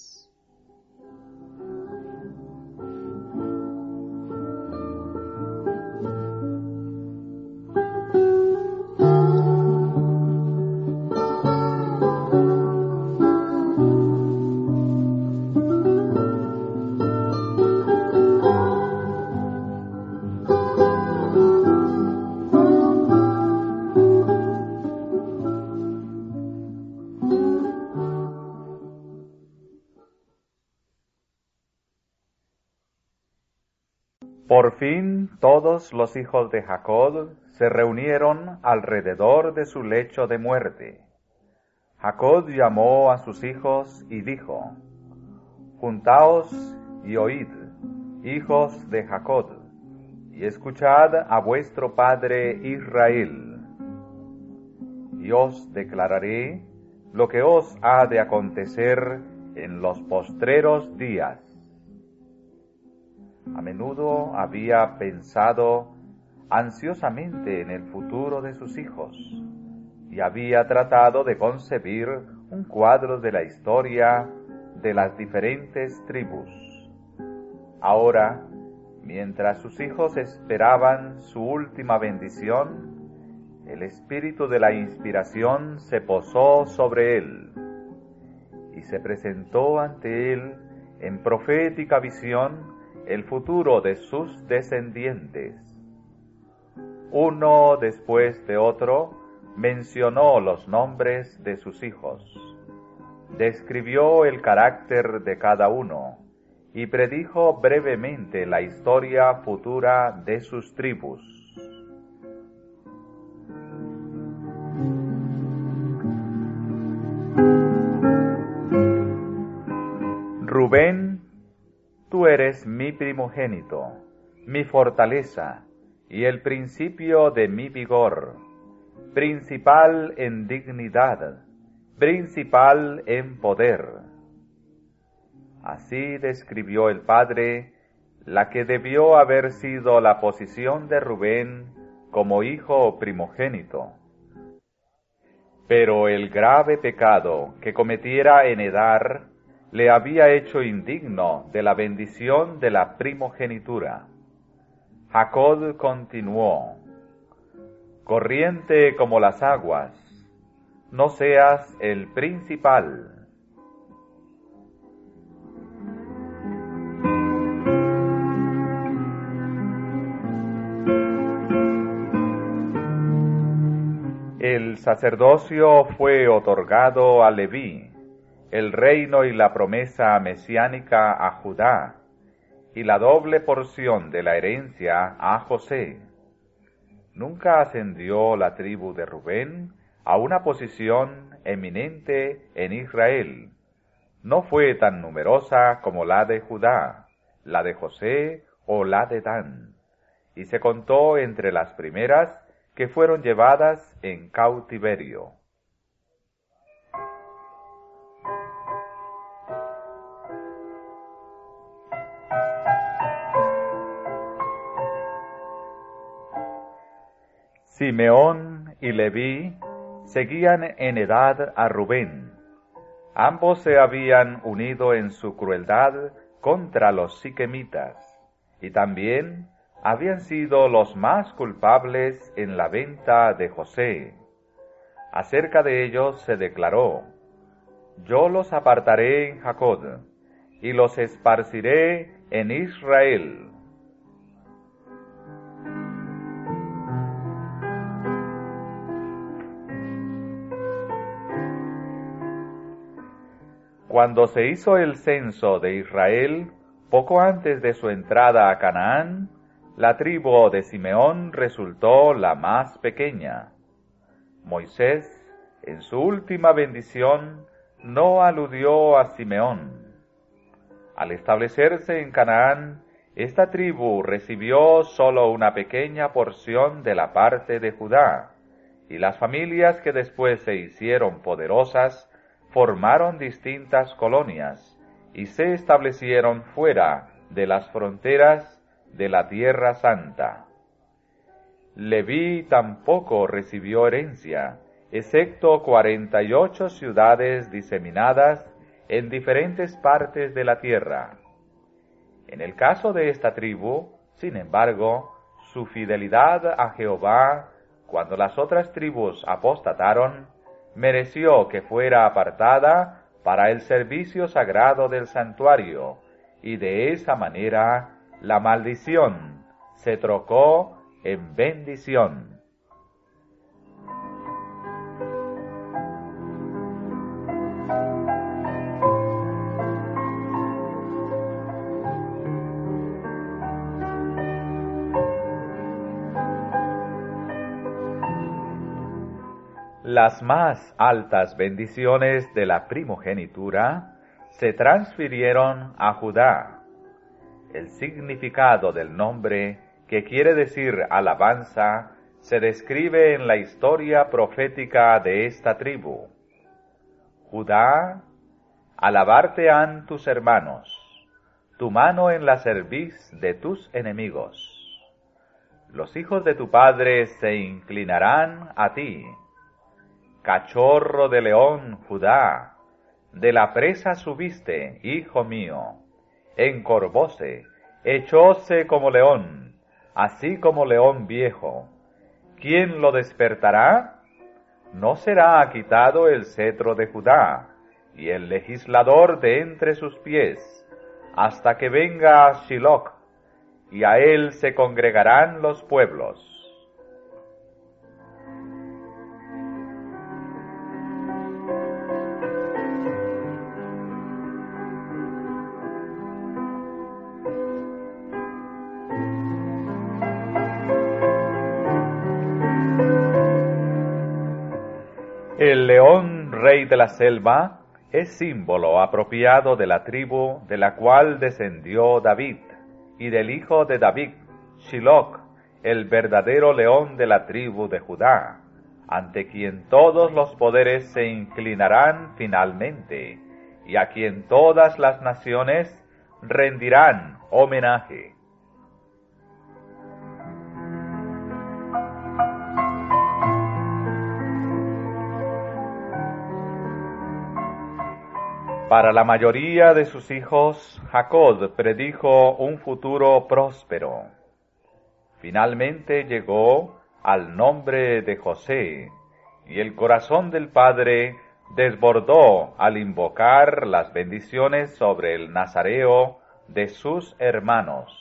Por fin todos los hijos de Jacob se reunieron alrededor de su lecho de muerte. Jacob llamó a sus hijos y dijo: Juntaos y oíd, hijos de Jacob, y escuchad a vuestro padre Israel. Y os declararé lo que os ha de acontecer en los postreros días. A menudo había pensado ansiosamente en el futuro de sus hijos y había tratado de concebir un cuadro de la historia de las diferentes tribus. Ahora, mientras sus hijos esperaban su última bendición, el espíritu de la inspiración se posó sobre él y se presentó ante él en profética visión el futuro de sus descendientes. Uno después de otro mencionó los nombres de sus hijos, describió el carácter de cada uno y predijo brevemente la historia futura de sus tribus. Rubén, tú eres mi primogénito, mi fortaleza y el principio de mi vigor, principal en dignidad, principal en poder. Así describió el padre la que debió haber sido la posición de Rubén como hijo primogénito. Pero el grave pecado que cometiera en Edar le había hecho indigno de la bendición de la primogenitura. Jacob continuó: Corriente como las aguas, no seas el principal. El sacerdocio fue otorgado a Leví, el reino y la promesa mesiánica a Judá, y la doble porción de la herencia a José. Nunca ascendió la tribu de Rubén a una posición eminente en Israel. No fue tan numerosa como la de Judá, la de José o la de Dan, y se contó entre las primeras que fueron llevadas en cautiverio. Simeón y Leví seguían en edad a Rubén. Ambos se habían unido en su crueldad contra los siquemitas, y también habían sido los más culpables en la venta de José. Acerca de ellos se declaró: yo los apartaré en Jacob, y los esparciré en Israel. Cuando se hizo el censo de Israel, poco antes de su entrada a Canaán, la tribu de Simeón resultó la más pequeña. Moisés, en su última bendición, no aludió a Simeón. Al establecerse en Canaán, esta tribu recibió solo una pequeña porción de la parte de Judá, y las familias que después se hicieron poderosas formaron distintas colonias y se establecieron fuera de las fronteras de la Tierra Santa. Leví tampoco recibió herencia, excepto 48 ciudades diseminadas en diferentes partes de la tierra. En el caso de esta tribu, sin embargo, su fidelidad a Jehová, cuando las otras tribus apostataron, mereció que fuera apartada para el servicio sagrado del santuario, y de esa manera la maldición se trocó en bendición. Las más altas bendiciones de la primogenitura se transfirieron a Judá. El significado del nombre, que quiere decir alabanza, se describe en la historia profética de esta tribu. Judá, alabarte han tus hermanos, tu mano en la cerviz de tus enemigos. Los hijos de tu padre se inclinarán a ti. Cachorro de león, Judá, de la presa subiste, hijo mío. Encorvóse, echóse como león, así como león viejo. ¿Quién lo despertará? No será quitado el cetro de Judá, y el legislador de entre sus pies, hasta que venga Shiloh, y a él se congregarán los pueblos. El león rey de la selva es símbolo apropiado de la tribu de la cual descendió David, y del hijo de David, Shiloh, el verdadero león de la tribu de Judá, ante quien todos los poderes se inclinarán finalmente, y a quien todas las naciones rendirán homenaje. Para la mayoría de sus hijos, Jacob predijo un futuro próspero. Finalmente llegó al nombre de José, y el corazón del padre desbordó al invocar las bendiciones sobre el nazareo de sus hermanos.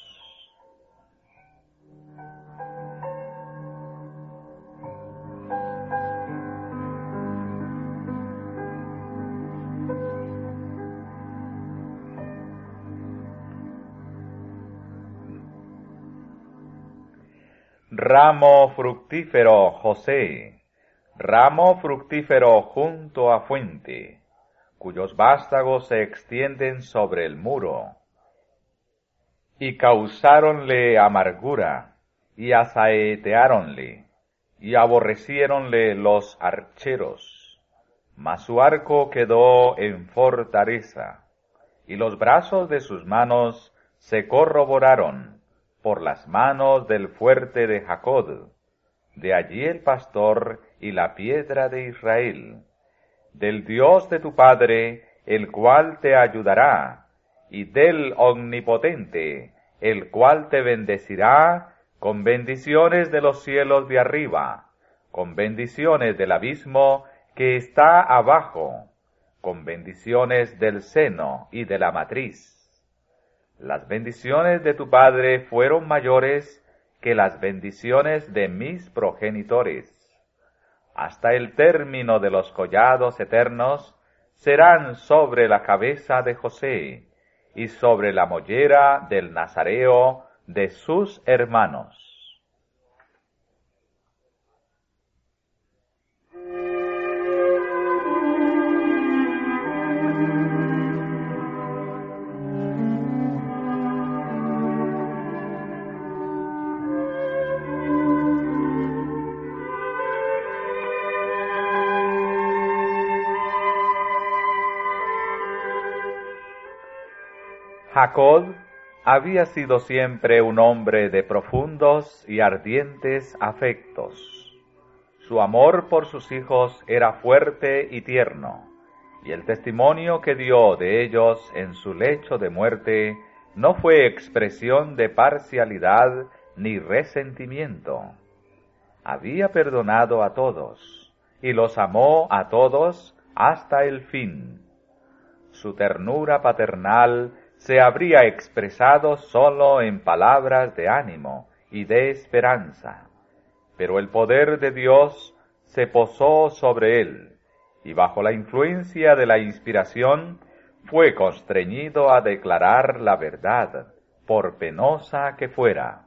ramo fructífero José, ramo fructífero junto a fuente, cuyos vástagos se extienden sobre el muro, y causáronle amargura, y asaeteáronle, y aborreciéronle los archeros. Mas su arco quedó en fortaleza, y los brazos de sus manos se corroboraron por las manos del fuerte de Jacob. De allí el pastor y la piedra de Israel, del Dios de tu Padre, el cual te ayudará, y del Omnipotente, el cual te bendecirá con bendiciones de los cielos de arriba, con bendiciones del abismo que está abajo, con bendiciones del seno y de la matriz. Las bendiciones de tu Padre fueron mayores que las bendiciones de mis progenitores. Hasta el término de los collados eternos serán sobre la cabeza de José, y sobre la mollera del nazareo de sus hermanos. Jacob había sido siempre un hombre de profundos y ardientes afectos. Su amor por sus hijos era fuerte y tierno, y el testimonio que dio de ellos en su lecho de muerte no fue expresión de parcialidad ni resentimiento. Había perdonado a todos, y los amó a todos hasta el fin. Su ternura paternal se habría expresado sólo en palabras de ánimo y de esperanza, pero el poder de Dios se posó sobre él, y bajo la influencia de la inspiración fue constreñido a declarar la verdad, por penosa que fuera.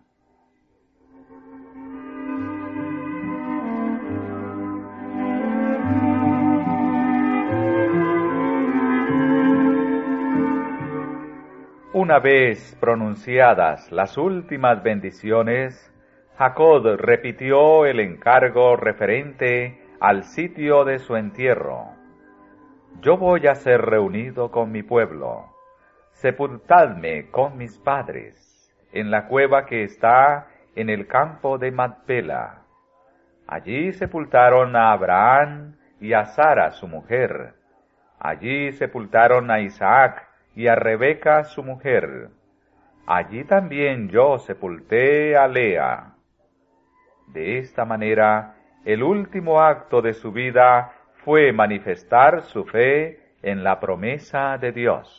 Una vez pronunciadas las últimas bendiciones, Jacob repitió el encargo referente al sitio de su entierro. Yo voy a ser reunido con mi pueblo. Sepultadme con mis padres, en la cueva que está en el campo de Macpela. Allí sepultaron a Abraham y a Sara su mujer. Allí sepultaron a Isaac y a Rebeca su mujer. Allí también yo sepulté a Lea. De esta manera, el último acto de su vida fue manifestar su fe en la promesa de Dios.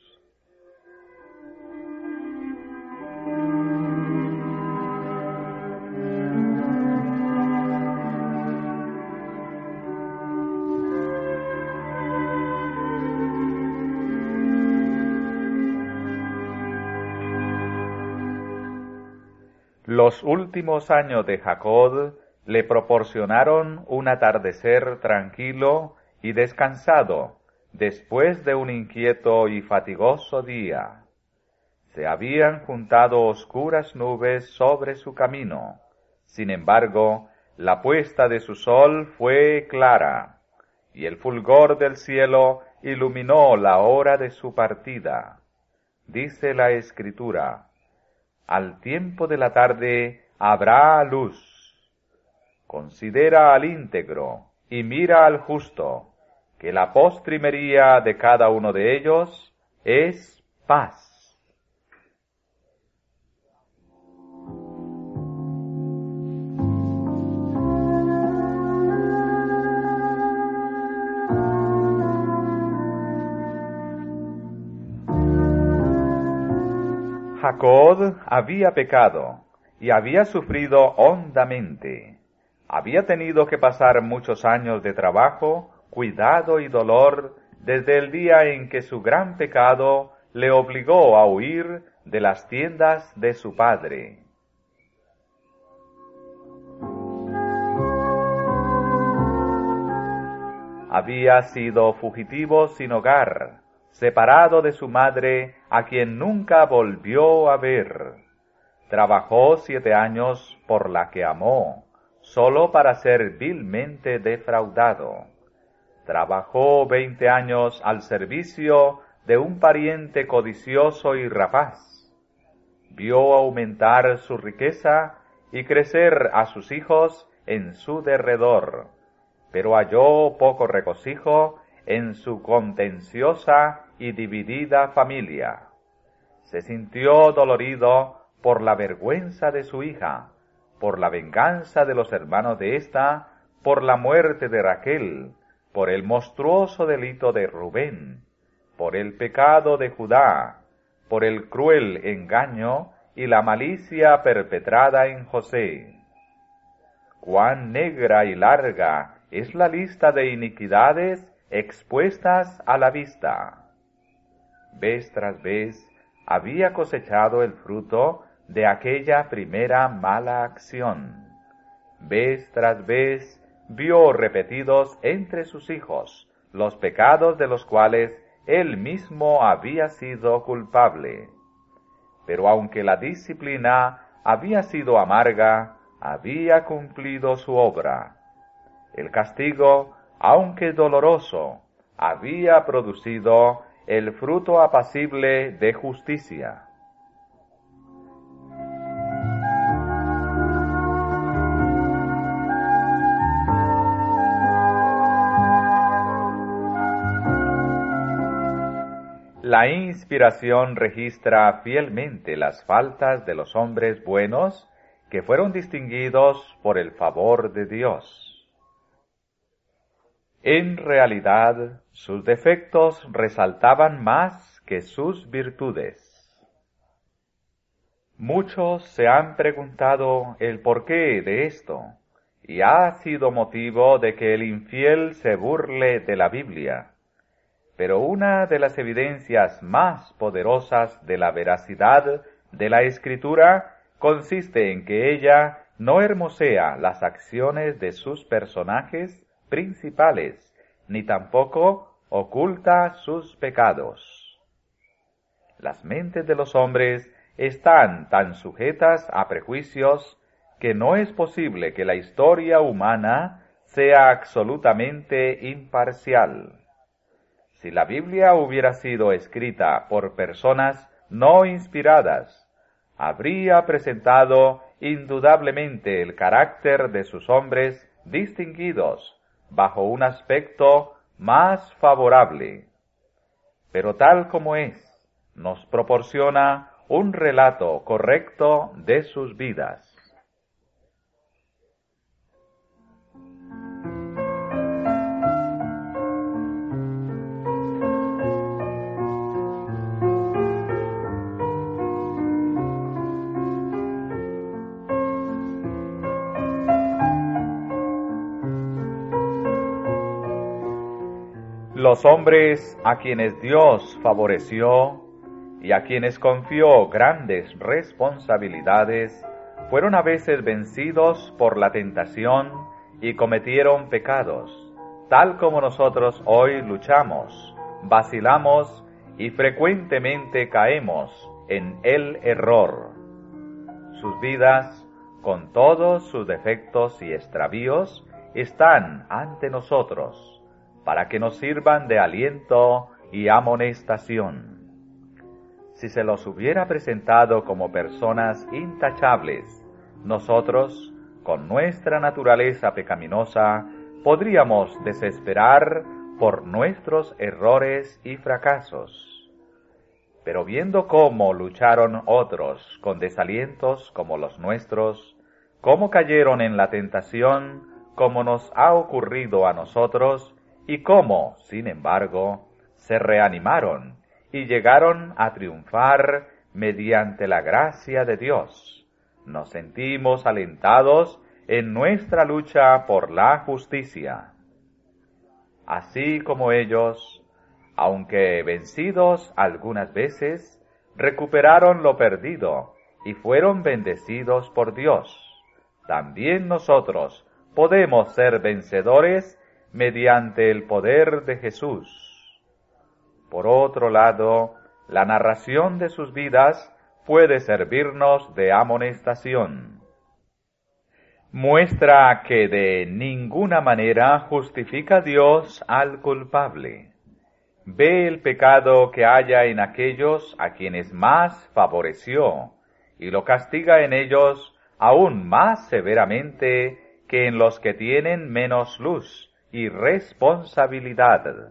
Los últimos años de Jacob le proporcionaron un atardecer tranquilo y descansado después de un inquieto y fatigoso día. Se habían juntado oscuras nubes sobre su camino. Sin embargo, la puesta de su sol fue clara, y el fulgor del cielo iluminó la hora de su partida. Dice la Escritura: al tiempo de la tarde habrá luz. Considera al íntegro y mira al justo, que la postrimería de cada uno de ellos es paz. Jacob había pecado y había sufrido hondamente. Había tenido que pasar muchos años de trabajo, cuidado y dolor desde el día en que su gran pecado le obligó a huir de las tiendas de su padre. había sido fugitivo sin hogar, separado de su madre, a quien nunca volvió a ver. Trabajó 7 años por la que amó, solo para ser vilmente defraudado. Trabajó 20 años al servicio de un pariente codicioso y rapaz. Vio aumentar su riqueza y crecer a sus hijos en su derredor, pero halló poco regocijo en su contenciosa y dividida familia. Se sintió dolorido por la vergüenza de su hija, por la venganza de los hermanos de ésta, por la muerte de Raquel, por el monstruoso delito de Rubén, por el pecado de Judá, por el cruel engaño y la malicia perpetrada en José. Cuán negra y larga es la lista de iniquidades expuestas a la vista. Vez tras vez había cosechado el fruto de aquella primera mala acción. Vez tras vez vio repetidos entre sus hijos los pecados de los cuales él mismo había sido culpable. Pero aunque la disciplina había sido amarga, había cumplido su obra. El castigo, aunque doloroso, había producido el fruto apacible de justicia. La inspiración registra fielmente las faltas de los hombres buenos que fueron distinguidos por el favor de Dios. En realidad, sus defectos resaltaban más que sus virtudes. Muchos se han preguntado el porqué de esto, y ha sido motivo de que el infiel se burle de la Biblia. Pero una de las evidencias más poderosas de la veracidad de la Escritura consiste en que ella no hermosea las acciones de sus personajes principales, ni tampoco oculta sus pecados. Las mentes de los hombres están tan sujetas a prejuicios que no es posible que la historia humana sea absolutamente imparcial. Si la Biblia hubiera sido escrita por personas no inspiradas, habría presentado indudablemente el carácter de sus hombres distinguidos bajo un aspecto más favorable. Pero tal como es, nos proporciona un relato correcto de sus vidas. Los hombres a quienes Dios favoreció y a quienes confió grandes responsabilidades fueron a veces vencidos por la tentación y cometieron pecados, tal como nosotros hoy luchamos, vacilamos y frecuentemente caemos en el error. Sus vidas, con todos sus defectos y extravíos, están ante nosotros, para que nos sirvan de aliento y amonestación. Si se los hubiera presentado como personas intachables, nosotros, con nuestra naturaleza pecaminosa, podríamos desesperar por nuestros errores y fracasos. Pero viendo cómo lucharon otros con desalientos como los nuestros, cómo cayeron en la tentación como nos ha ocurrido a nosotros, y cómo, sin embargo, se reanimaron y llegaron a triunfar mediante la gracia de Dios, nos sentimos alentados en nuestra lucha por la justicia. Así como ellos, aunque vencidos algunas veces, recuperaron lo perdido y fueron bendecidos por Dios, también nosotros podemos ser vencedores mediante el poder de Jesús. Por otro lado, la narración de sus vidas puede servirnos de amonestación. Muestra que de ninguna manera justifica Dios al culpable. Ve el pecado que haya en aquellos a quienes más favoreció, y lo castiga en ellos aún más severamente que en los que tienen menos luz y responsabilidad.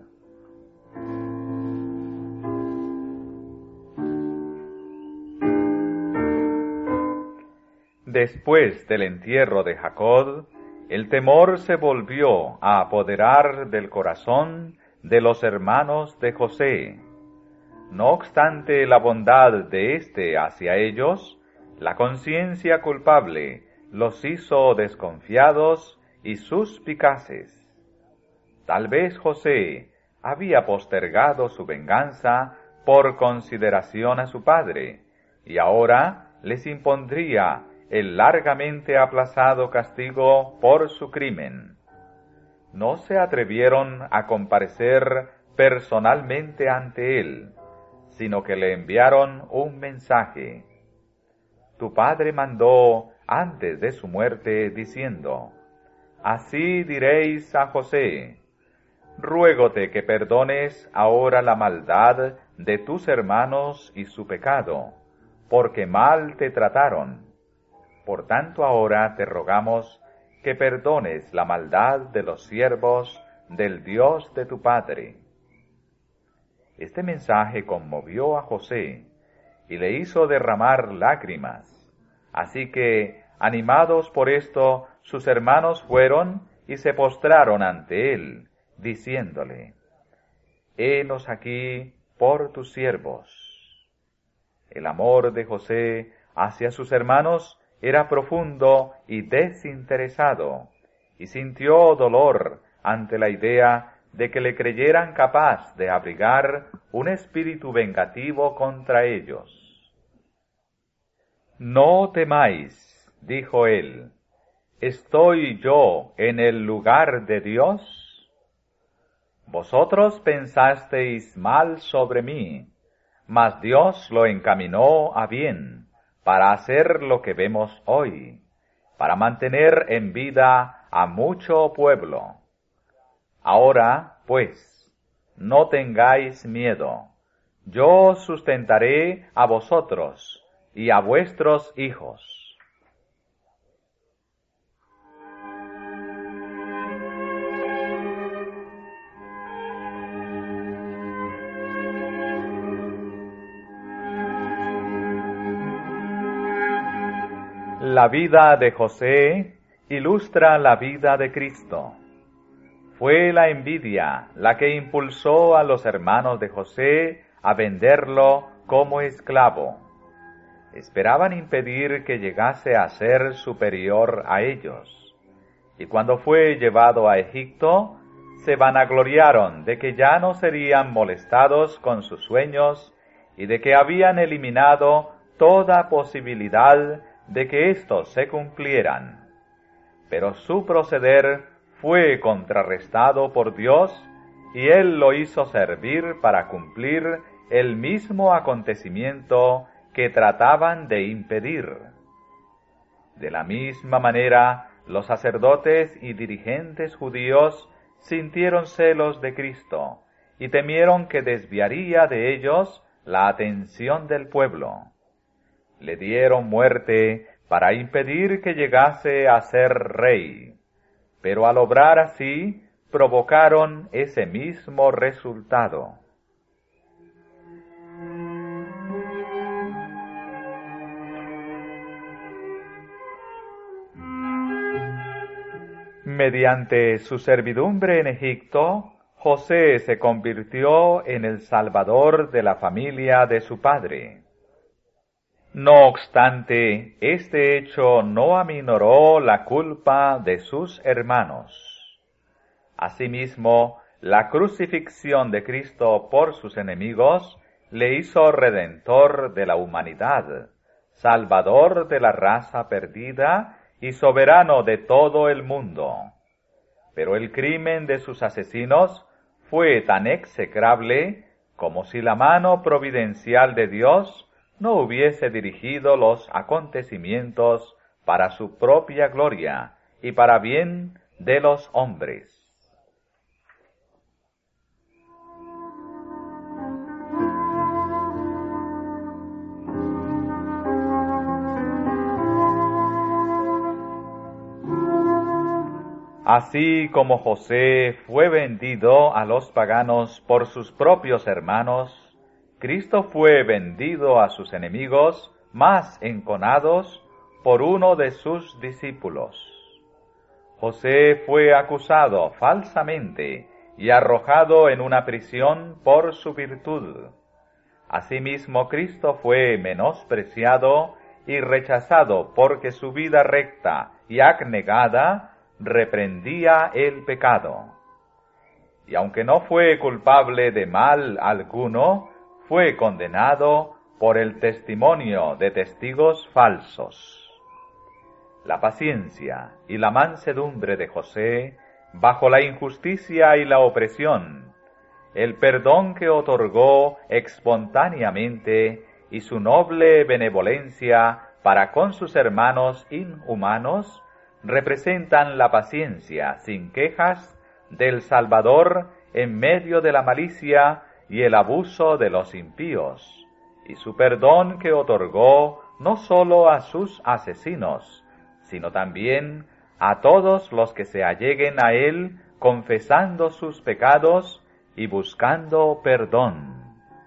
Después del entierro de Jacob, el temor se volvió a apoderar del corazón de los hermanos de José. No obstante la bondad de éste hacia ellos, la conciencia culpable los hizo desconfiados y suspicaces. Tal vez José había postergado su venganza por consideración a su padre, y ahora les impondría el largamente aplazado castigo por su crimen. No se atrevieron a comparecer personalmente ante él, sino que le enviaron un mensaje. Tu padre mandó antes de su muerte, diciendo, así diréis a José, ruégote que perdones ahora la maldad de tus hermanos y su pecado, porque mal te trataron. Por tanto ahora te rogamos que perdones la maldad de los siervos del Dios de tu padre. Este mensaje conmovió a José y le hizo derramar lágrimas. Así que, animados por esto, sus hermanos fueron y se postraron ante él, diciéndole, henos aquí por tus siervos. El amor de José hacia sus hermanos era profundo y desinteresado, y sintió dolor ante la idea de que le creyeran capaz de abrigar un espíritu vengativo contra ellos. No temáis, dijo él, ¿estoy yo en el lugar de Dios? Vosotros pensasteis mal sobre mí, mas Dios lo encaminó a bien, para hacer lo que vemos hoy, para mantener en vida a mucho pueblo. Ahora, pues, no tengáis miedo, yo sustentaré a vosotros y a vuestros hijos. La vida de José ilustra la vida de Cristo. Fue la envidia la que impulsó a los hermanos de José a venderlo como esclavo. Esperaban impedir que llegase a ser superior a ellos. Y cuando fue llevado a Egipto, se vanagloriaron de que ya no serían molestados con sus sueños y de que habían eliminado toda posibilidad de que éstos se cumplieran. Pero su proceder fue contrarrestado por Dios y Él lo hizo servir para cumplir el mismo acontecimiento que trataban de impedir. De la misma manera, los sacerdotes y dirigentes judíos sintieron celos de Cristo y temieron que desviaría de ellos la atención del pueblo. Le dieron muerte para impedir que llegase a ser rey, pero al obrar así, provocaron ese mismo resultado. Mediante su servidumbre en Egipto, José se convirtió en el salvador de la familia de su padre. No obstante, este hecho no aminoró la culpa de sus hermanos. Asimismo, la crucifixión de Cristo por sus enemigos le hizo redentor de la humanidad, salvador de la raza perdida y soberano de todo el mundo. pero el crimen de sus asesinos fue tan execrable como si la mano providencial de Dios no hubiese dirigido los acontecimientos para su propia gloria y para bien de los hombres. Así como José fue vendido a los paganos por sus propios hermanos, Cristo fue vendido a sus enemigos más enconados por uno de sus discípulos. José fue acusado falsamente y arrojado en una prisión por su virtud. Asimismo, Cristo fue menospreciado y rechazado porque su vida recta y abnegada reprendía el pecado. Y aunque no fue culpable de mal alguno, fue condenado por el testimonio de testigos falsos. La paciencia y la mansedumbre de José, bajo la injusticia y la opresión, el perdón que otorgó espontáneamente y su noble benevolencia para con sus hermanos inhumanos, representan la paciencia sin quejas del Salvador en medio de la malicia y el abuso de los impíos, y su perdón que otorgó no sólo a sus asesinos, sino también a todos los que se alleguen a él confesando sus pecados y buscando perdón.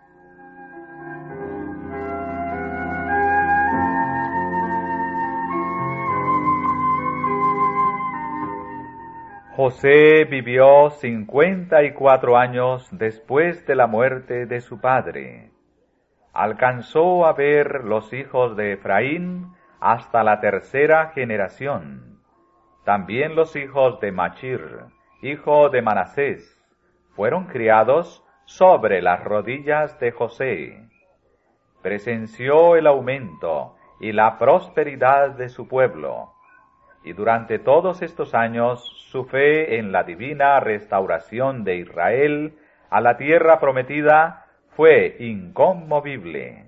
José vivió 54 años después de la muerte de su padre. Alcanzó a ver los hijos de Efraín hasta la tercera generación. También los hijos de Machir, hijo de Manasés, fueron criados sobre las rodillas de José. Presenció el aumento y la prosperidad de su pueblo, y durante todos estos años su fe en la divina restauración de Israel a la tierra prometida fue inconmovible.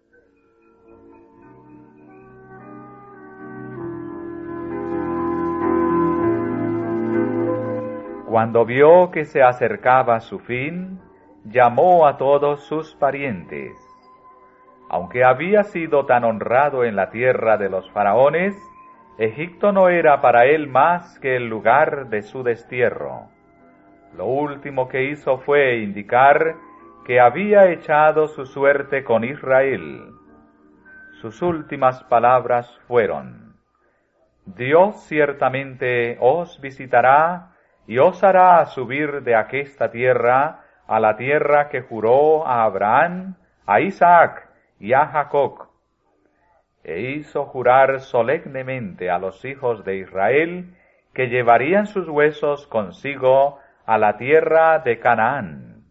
Cuando vio que se acercaba su fin, llamó a todos sus parientes. Aunque había sido tan honrado en la tierra de los faraones, Egipto no era para él más que el lugar de su destierro. Lo último que hizo fue indicar que había echado su suerte con Israel. Sus últimas palabras fueron: Dios ciertamente os visitará y os hará subir de aquesta tierra a la tierra que juró a Abraham, a Isaac y a Jacob. E hizo jurar solemnemente a los hijos de Israel que llevarían sus huesos consigo a la tierra de Canaán.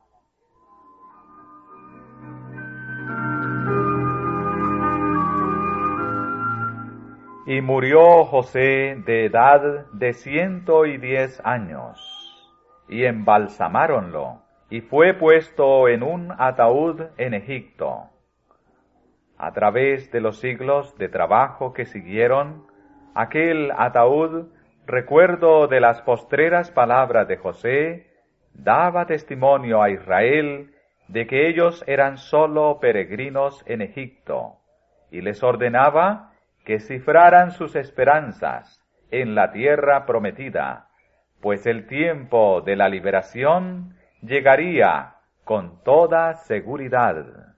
Y murió José de edad de 110 años, y embalsamáronlo, y fue puesto en un ataúd en Egipto. A través de los siglos de trabajo que siguieron, aquel ataúd, recuerdo de las postreras palabras de José, daba testimonio a Israel de que ellos eran sólo peregrinos en Egipto, y les ordenaba que cifraran sus esperanzas en la tierra prometida, pues el tiempo de la liberación llegaría con toda seguridad.